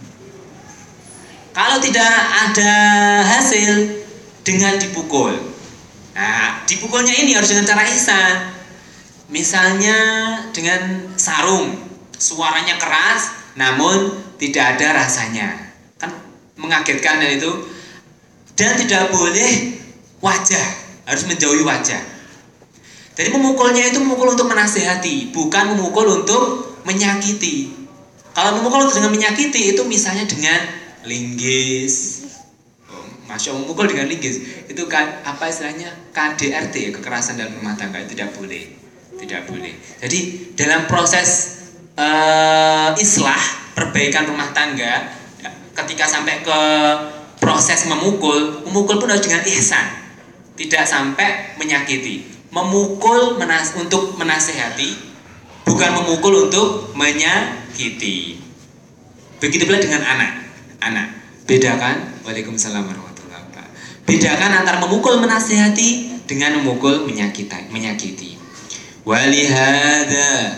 Kalau tidak ada hasil, dengan dipukul. Nah, dipukulnya ini harus dengan cara ihsan. Misalnya dengan sarung, suaranya keras, namun tidak ada rasanya. Kan mengagetkan dan itu. Dan tidak boleh wajah, harus menjauhi wajah. Jadi memukulnya itu memukul untuk menasihati, bukan memukul untuk menyakiti. Kalau memukul dengan menyakiti itu misalnya dengan linggis. Oh, Masya Allah, memukul dengan linggis itu kan apa istilahnya K D R T, kekerasan dalam rumah tangga, itu tidak boleh, tidak boleh. Jadi dalam proses uh, islah perbaikan rumah tangga, ketika sampai ke proses memukul, memukul pun harus dengan ihsan, tidak sampai menyakiti. Memukul menas untuk menasehati, bukan memukul untuk menyakiti. Begitu pula dengan anak. Anak, bedakan. Waalaikumsalam warahmatullahi wabarakatuh. Bedakan antara memukul menasehati dengan memukul menyakiti. Menyakiti. Walihada,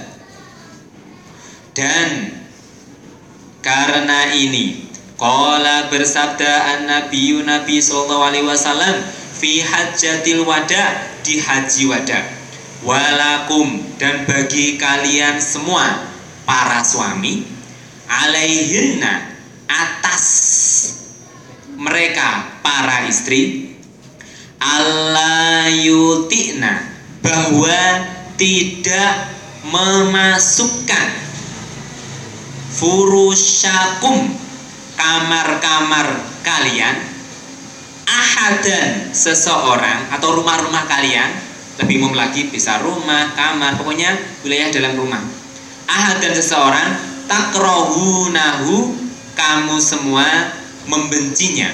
dan karena ini, qala bersabda an-nabiyyu Nabi sallallahu alaihi wasallam fi hajjatil wada, di haji wada, walakum, dan bagi kalian semua para suami, alaihinna, atas mereka para istri, alla yutina, bahwa tidak memasukkan furusyakum, kamar-kamar kalian, ahadan, seseorang, atau rumah-rumah kalian, lebih umum lagi bisa rumah, kamar, pokoknya wilayah dalam rumah. Ahadan, seseorang, takrohunahu, kamu semua membencinya.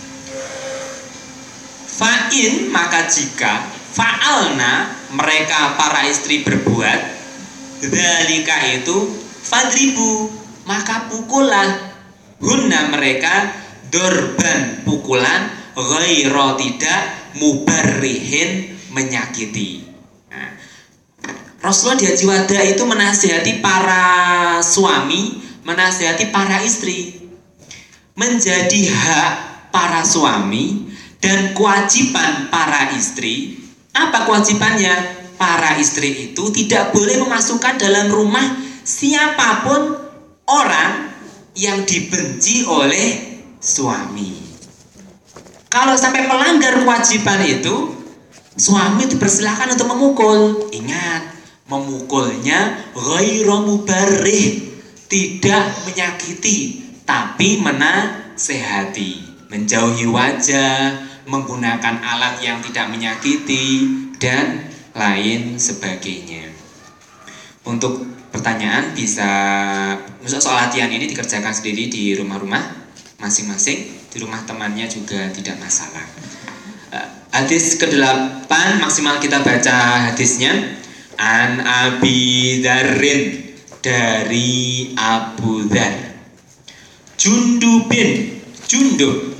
Fa'in, maka jika fa'alna, mereka para istri berbuat, dzalika itu, fadribu, maka pukullah, hunna mereka, dorban, pukulan, ghaira, tidak, mubarrihin, menyakiti. Nah, Rasulullah di haji wada itu menasihati para suami, menasihati para istri. Menjadi hak para suami dan kewajiban para istri. Apa kewajibannya? Para istri itu tidak boleh memasukkan dalam rumah siapapun orang yang dibenci oleh suami. Kalau sampai melanggar kewajiban itu, suami dipersilahkan untuk memukul. Ingat, memukulnya ghairu mubarrih, tidak menyakiti, tapi menasehati, menjauhi wajah, menggunakan alat yang tidak menyakiti, dan lain sebagainya. Untuk pertanyaan bisa, soal latihan ini dikerjakan sendiri di rumah-rumah masing-masing, di rumah temannya juga tidak masalah. Hadis kedelapan, maksimal kita baca hadisnya. An Abi Dzarrin, dari Abu Dzar, Jundubin, Jundub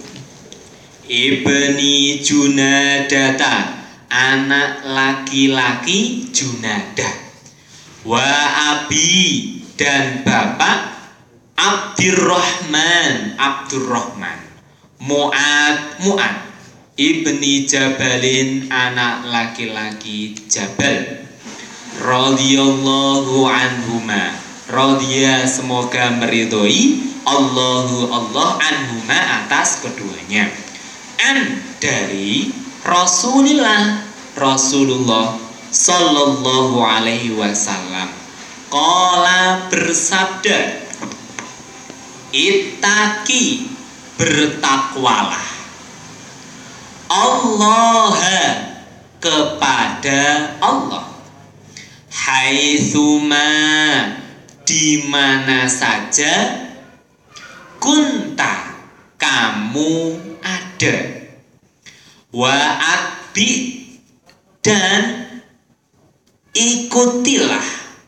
ibni Junadata, anak laki-laki Junadah, wa abi, dan bapak Abdurrahman, Abdurrahman, Mu'ad, Mu'ad ibni Jabalin, anak laki-laki Jabal, radhiyallahu anhuma, radhiya, semoga meridhoi, Allahu, Allah, anhuma, atas keduanya, an, dari Rasulillah, Rasulullah sallallahu alaihi wasallam, qala, bersabda, ittaqi, bertakwalah, Allah, kepada Allah, haitsuma, di mana saja, kunta, kamu ada, wa atbi, dan ikutilah,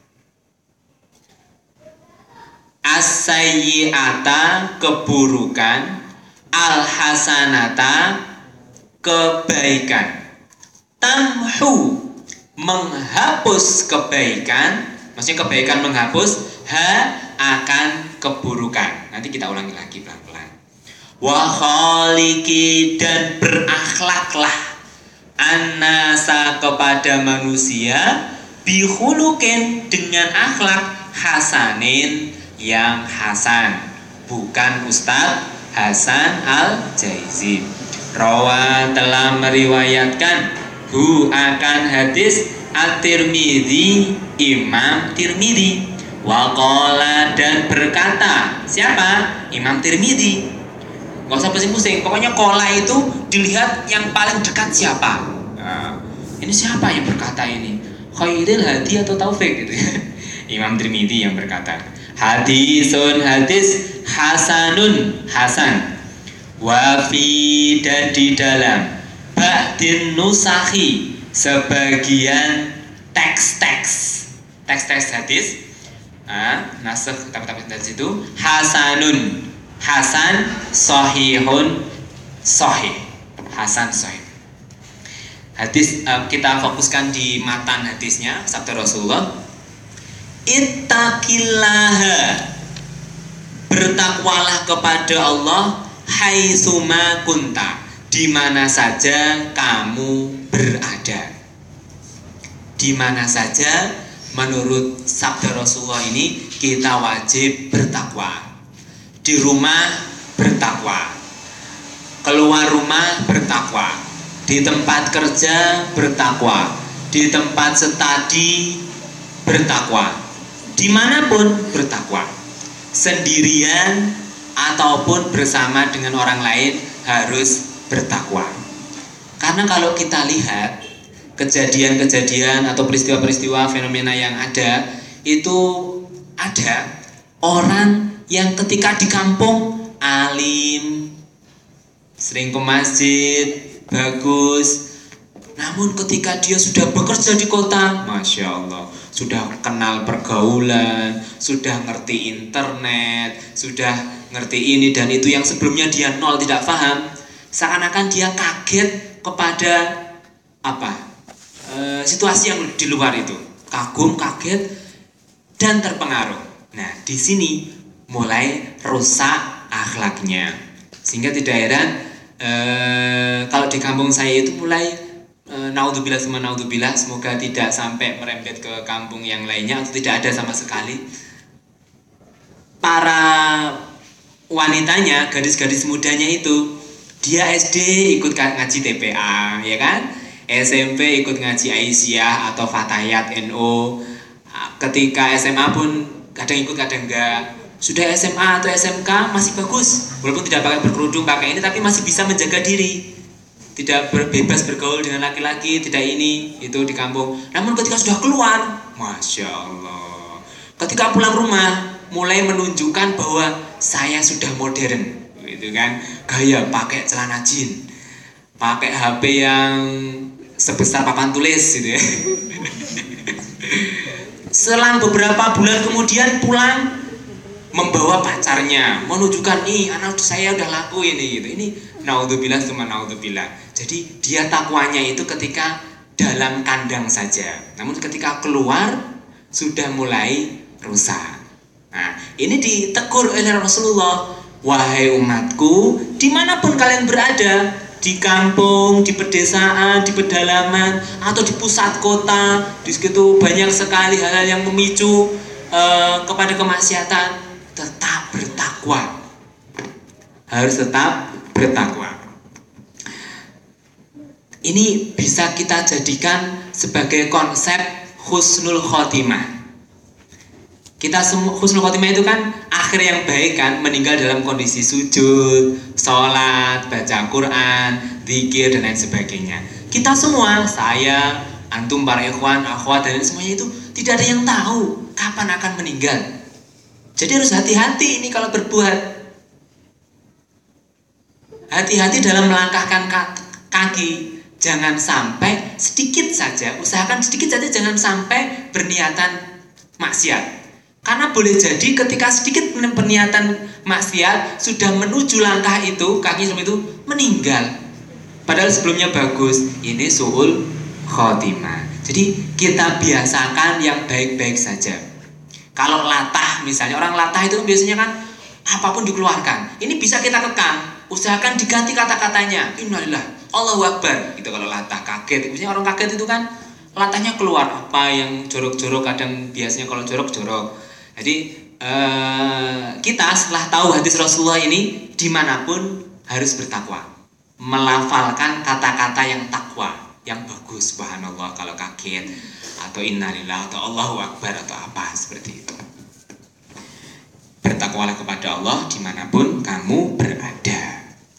as-sayyi'ata, keburukan, al-hasanata, kebaikan, tamhu, menghapus kebaikan, maksudnya kebaikan menghapus, ha, akan keburukan. Nanti kita ulangi lagi pelan-pelan. Wa khaliqi, dan berakhlaklah, annasa, kepada manusia, bihulukin, dengan akhlak, hasanin, yang hasan, bukan Ustadz Hasan Al-Jaizi. Rawa, telah meriwayatkan, hu, akan hadis, At-Tirmidzi, Imam Tirmidzi, wa qala, dan berkata, siapa? Imam Tirmidzi, nggak usah pusing-pusing. Pokoknya kola itu dilihat yang paling dekat siapa. Nah, ini siapa yang berkata ini? Khairil Hadi atau Taufik gitu ya. Imam Tirmidzi yang berkata, hadisun hadis hasanun hasan wafi dan di dalam ba'din nusahi sebagian teks-teks teks-teks hadis ah, nasakh kitab-kitab hadis itu hasanun hasan sahihun sahih hasan sahih hadis. uh, kita fokuskan di matan hadisnya. Sabda Rasulullah, ittaqillaha, bertakwalah kepada Allah, haitsuma kunta, di mana saja kamu berada. Di mana saja menurut sabda Rasulullah ini kita wajib bertakwa. Di rumah bertakwa, keluar rumah bertakwa, di tempat kerja bertakwa, di tempat studi bertakwa, dimanapun bertakwa, sendirian ataupun bersama dengan orang lain harus bertakwa. Karena kalau kita lihat kejadian-kejadian atau peristiwa-peristiwa fenomena yang ada, itu ada orang yang ketika di kampung alim, sering ke masjid, bagus, namun ketika dia sudah bekerja di kota, Masya Allah, sudah kenal pergaulan, sudah ngerti internet, sudah ngerti ini dan itu yang sebelumnya dia nol, tidak paham, seakan-akan dia kaget kepada apa e, situasi yang di luar itu, kagum, kaget dan terpengaruh. Nah, di sini mulai rusak akhlaknya, sehingga tidak heran e, kalau di kampung saya itu mulai e, naudzubillah sama naudzubillah, semoga tidak sampai merembet ke kampung yang lainnya atau tidak ada sama sekali, para wanitanya, gadis-gadis mudanya itu, dia S D ikut ngaji T P A, ya kan? S M P ikut ngaji Aisyah atau Fatayat N O. Ketika S M A pun kadang ikut kadang enggak. Sudah S M A atau S M K masih bagus, walaupun tidak pakai berkerudung, pakai ini, tapi masih bisa menjaga diri, tidak bebas bergaul dengan laki-laki, tidak ini itu di kampung. Namun ketika sudah keluar, Masya Allah, ketika pulang rumah mulai menunjukkan bahwa saya sudah modern, gitu kan, gaya pakai celana jin, pakai H P yang sebesar papan tulis, gitu ya. Selang beberapa bulan kemudian pulang membawa pacarnya, menunjukkan nih anak saya udah laku ini, gitu. Ini naudzubillah cuma naudzubillah. Jadi dia takwanya itu ketika dalam kandang saja, namun ketika keluar sudah mulai rusak. Nah, ini ditegur oleh Rasulullah, wahai umatku, dimanapun kalian berada, di kampung, di pedesaan, di pedalaman, atau di pusat kota, di situ banyak sekali hal-hal yang memicu uh, kepada kemaksiatan, tetap bertakwa, harus tetap bertakwa. Ini bisa kita jadikan sebagai konsep husnul khotimah. Kita semua, husnul khotimah itu kan akhir yang baik kan, meninggal dalam kondisi sujud, sholat, baca Quran, zikir dan lain sebagainya. Kita semua, saya, antum, para ikhwan, akhwat dan semuanya itu tidak ada yang tahu kapan akan meninggal. Jadi harus hati-hati ini kalau berbuat. Hati-hati dalam melangkahkan kaki. Jangan sampai sedikit saja, usahakan sedikit saja, jangan sampai berniatan maksiat. Karena boleh jadi ketika sedikit berniatan maksiat sudah menuju langkah itu, kaki sebelum itu meninggal. Padahal sebelumnya bagus. Ini su'ul khotimah. Jadi kita biasakan yang baik-baik saja. Kalau latah misalnya, orang latah itu biasanya kan apapun dikeluarkan. Ini bisa kita kekang. Usahakan diganti kata-katanya. Innalillah, Allahu Akbar. Gitu kalau latah, kaget. Biasanya orang kaget itu kan latahnya keluar apa yang jorok-jorok, kadang biasanya kalau jorok-jorok. Jadi eh, kita setelah tahu hadis Rasulullah ini, dimanapun harus bertakwa, melafalkan kata-kata yang takwa, yang bagus, subhanallah kalau kaget, atau innalillah, atau Allahu Akbar, atau apa seperti itu. Bertakwalah kepada Allah dimanapun kamu berada.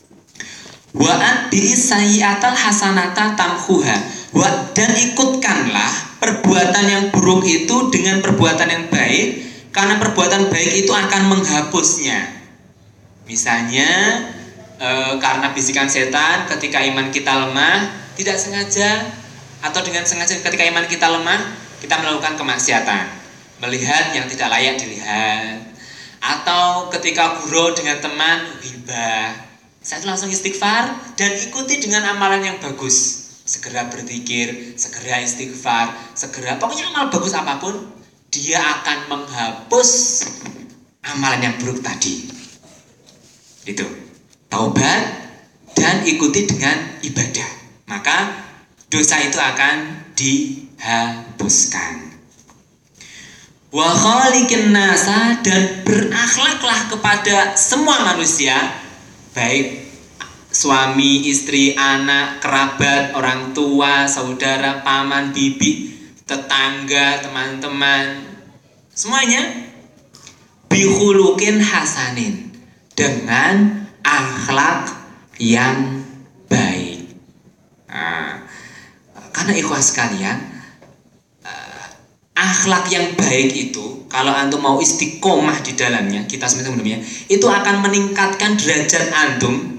Wa addi sayyi'atal hasanata tamhuha. Wa, dan ikutkanlah perbuatan yang buruk itu dengan perbuatan yang baik, karena perbuatan baik itu akan menghapusnya. Misalnya e, karena bisikan setan ketika iman kita lemah, tidak sengaja atau dengan sengaja ketika iman kita lemah, kita melakukan kemaksiatan, melihat yang tidak layak dilihat, atau ketika gurau dengan teman ghibah, saya itu langsung istighfar dan ikuti dengan amalan yang bagus. Segera berzikir, segera istighfar, segera pokoknya amal bagus apapun, dia akan menghapus amalan yang buruk tadi. Itu taubat dan ikuti dengan ibadah, maka dosa itu akan dihapuskan. Wa khaliqin nasa, dan berakhlaklah kepada semua manusia, baik suami, istri, anak, kerabat, orang tua, saudara, paman, bibi, tetangga, teman-teman, semuanya bihulukin hasanin, dengan akhlak yang baik. Nah, karena ikhwas sekalian, uh, akhlak yang baik itu kalau antum mau istiqomah di dalamnya, kita sebelumnya itu akan meningkatkan derajat antum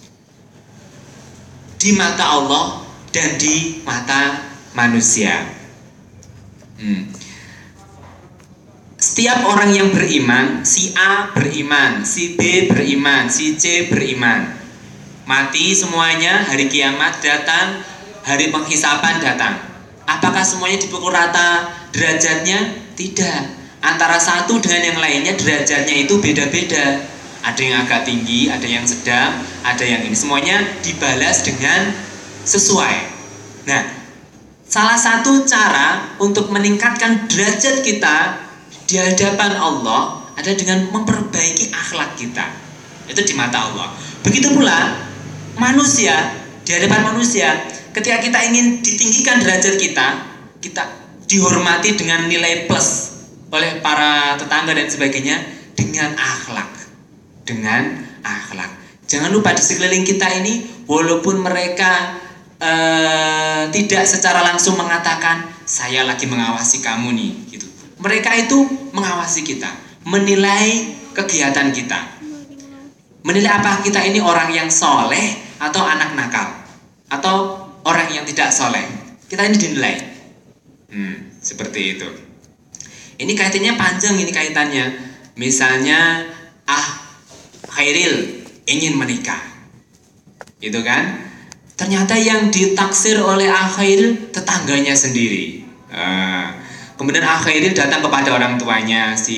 di mata Allah dan di mata manusia. Hmm. Setiap orang yang beriman, si A beriman, si B beriman, si C beriman, mati semuanya, hari kiamat datang, hari penghisapan datang. Apakah semuanya dipukul rata derajatnya? Tidak. Antara satu dengan yang lainnya derajatnya itu beda-beda. Ada yang agak tinggi, ada yang sedang, ada yang ini. Semuanya dibalas dengan sesuai. Nah, salah satu cara untuk meningkatkan derajat kita di hadapan Allah adalah dengan memperbaiki akhlak kita. Itu di mata Allah. Begitu pula manusia, di hadapan manusia, ketika kita ingin ditinggikan derajat kita, kita dihormati dengan nilai plus oleh para tetangga dan sebagainya, dengan akhlak. Dengan akhlak. Jangan lupa di sekeliling kita ini, walaupun mereka uh, tidak secara langsung mengatakan saya lagi mengawasi kamu nih, gitu. Mereka itu mengawasi kita, menilai kegiatan kita, menilai apa kita ini orang yang soleh atau anak nakal, atau orang yang tidak soleh. Kita ini dinilai. Hmm, seperti itu. Ini kaitannya panjang, ini kaitannya. Misalnya, ah Khairil ingin menikah, gitu kan? Ternyata yang ditaksir oleh Ah Khairil tetangganya sendiri. Uh, kemudian Ah Khairil datang kepada orang tuanya si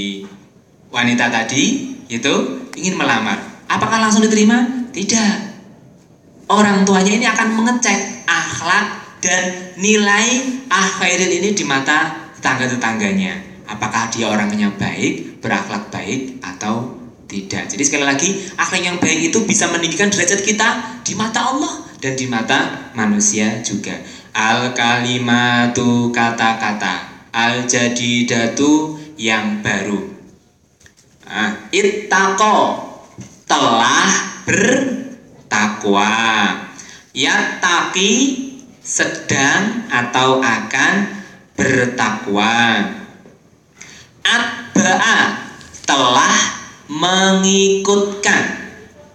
wanita tadi, itu ingin melamar. Apakah langsung diterima? Tidak. Orang tuanya ini akan mengecek akhlak dan nilai Ah Khairil ini di mata tetangga-tetangganya. Apakah dia orangnya baik, berakhlak baik atau tidak. Jadi sekali lagi, akhlak yang baik itu bisa meninggikan derajat kita di mata Allah dan di mata manusia juga. Al kalimatu, kata-kata, al jadidatu, yang baru. Nah, ittaqo, telah bertakwa. Yattaqi, sedang atau akan bertakwa. Atba'a, telah mengikutkan.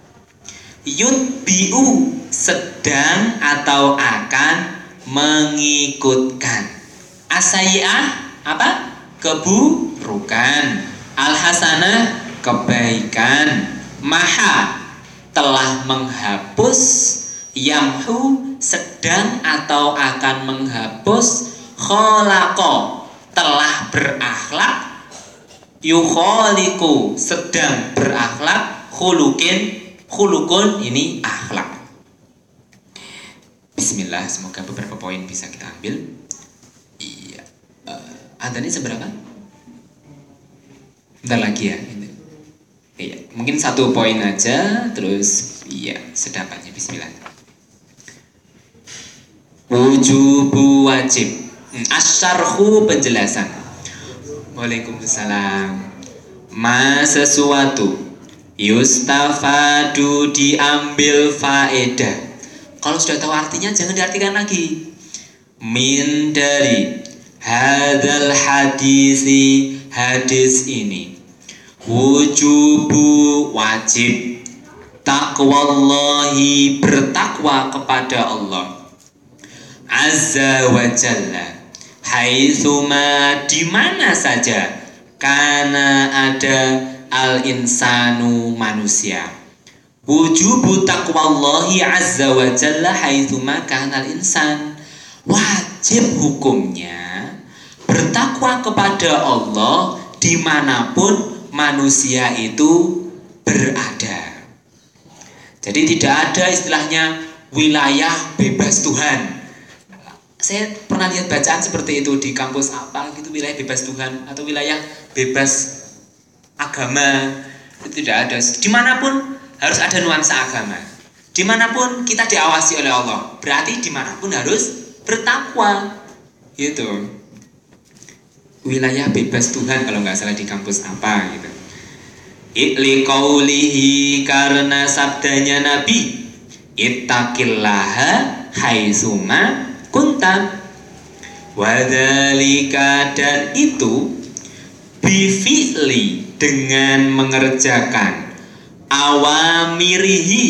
Yutbi'u, sedang atau akan mengikutkan. Asai'ah, apa? Keburukan. Al-hasanah, kebaikan. Maha, telah menghapus. Yamhu, sedang atau akan menghapus. Kholaqo, telah berakhlak. Yukholiku, sedang berakhlak. Khulukin, khulukun, ini akhlak. Bismillah, semoga beberapa poin bisa kita ambil. Iya. Uh, Adanya seberapa? Bentar lagi ya. Iya, mungkin satu poin aja, terus iya, sedapatnya. Bismillah. Wujubu wajib. Hmm, asyarhu, penjelasan. Waalaikumsalam. Ma, sesuatu. Yustafadu, diambil faedah. Kalau sudah tahu artinya jangan diartikan lagi. Min, dari hadzal hadisi, hadis ini. Wujubu, wajib. Taqwallahi, bertakwa kepada Allah Azza wa Jalla. Haitsuma, di mana saja. Kana, ada. Al insanu, manusia. Wujubu taqwallahi azza wa jalla haitsuma kana al insan. Wajib hukumnya bertakwa kepada Allah dimanapun manusia itu berada. Jadi tidak ada istilahnya wilayah bebas Tuhan. Saya pernah lihat bacaan seperti itu di kampus apa gitu, wilayah bebas Tuhan atau wilayah bebas agama. Itu tidak ada. Dimanapun harus ada nuansa agama. Dimanapun kita diawasi oleh Allah, berarti dimanapun harus bertakwa. Gitu. Wilayah bebas Tuhan kalau nggak salah di kampus apa gitu. Li qaulihi, karena sabdanya Nabi, ittaqillaha haitsuma kunta. Wadzalika, dan itu bifi'li, dengan mengerjakan awamirihi,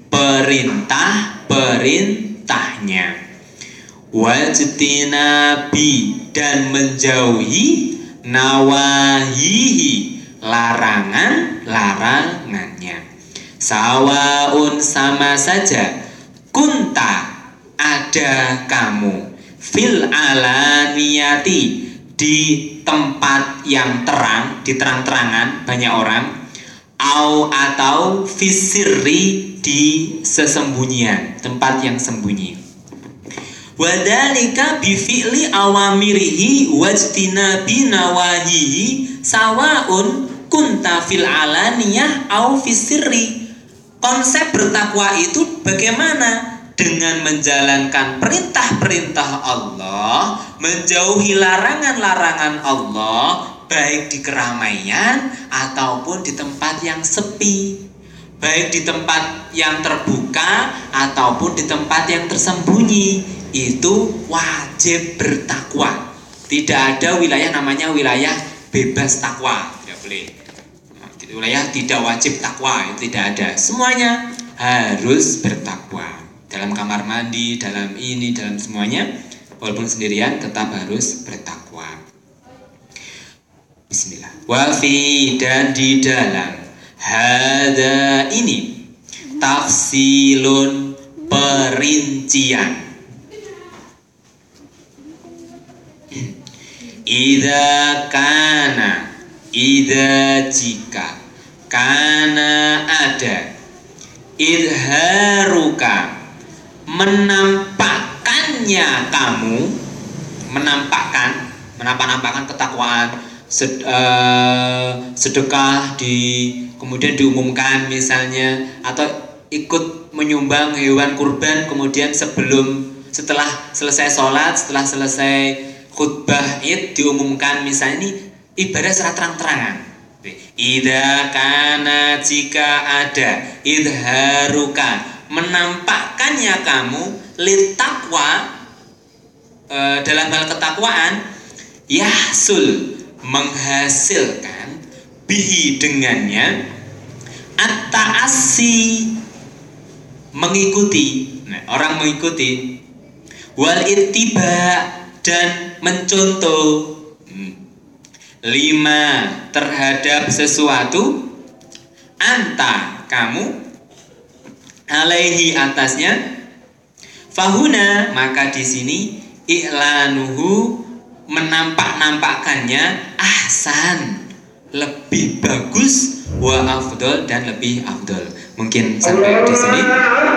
perintah-perintahnya, wajtinabi, dan menjauhi nawahihi, larangan-larangannya. Sawaun, sama saja. Kunta, ada kamu. Fil alaniyati, di tempat yang terang, di terang-terangan banyak orang. Au, atau fisirri, di sesembunyian, tempat yang sembunyi. Wadhalika bifi'li awamirihi wajtinabi nawahihi sawaun kunta fil alaniyah au fisirri. Konsep bertakwa itu bagaimana? Dengan menjalankan perintah-perintah Allah, menjauhi larangan-larangan Allah, baik di keramaian ataupun di tempat yang sepi, baik di tempat yang terbuka ataupun di tempat yang tersembunyi. Itu wajib bertakwa. Tidak ada wilayah namanya wilayah bebas takwa, tidak boleh. Wilayah tidak wajib takwa, itu tidak ada. Semuanya harus bertakwa. Dalam kamar mandi, dalam ini, dalam semuanya, walaupun sendirian tetap harus bertakwa. Bismillah. Wa fi, dan di dalam hada, ini tafsilun, perincian. Idza kana, idza jika, kana ada, idharuka, menampakkannya kamu, menampakkan, menampak-nampakkan ketakwaan, sed, uh, sedekah di, kemudian diumumkan misalnya, atau ikut menyumbang hewan kurban, kemudian sebelum, setelah selesai sholat, setelah selesai khutbah id diumumkan, misalnya, ini ibadah secara terang-terangan. Idza kana, jika ada, idharuka, menampakkannya kamu, litakwa, e, dalam hal ketakwaan, yahsul, menghasilkan, bihi, dengannya, at-ta'assi, mengikuti, nah, orang mengikuti, wal ittiba, dan mencontoh, hmm. lima, terhadap sesuatu, anta, kamu, alaihi, atasnya, fahuna, maka di sini i'lanuhu, menampak-nampakkannya, ahsan, lebih bagus, wa afdol, dan lebih afdol. Mungkin sampai di sini.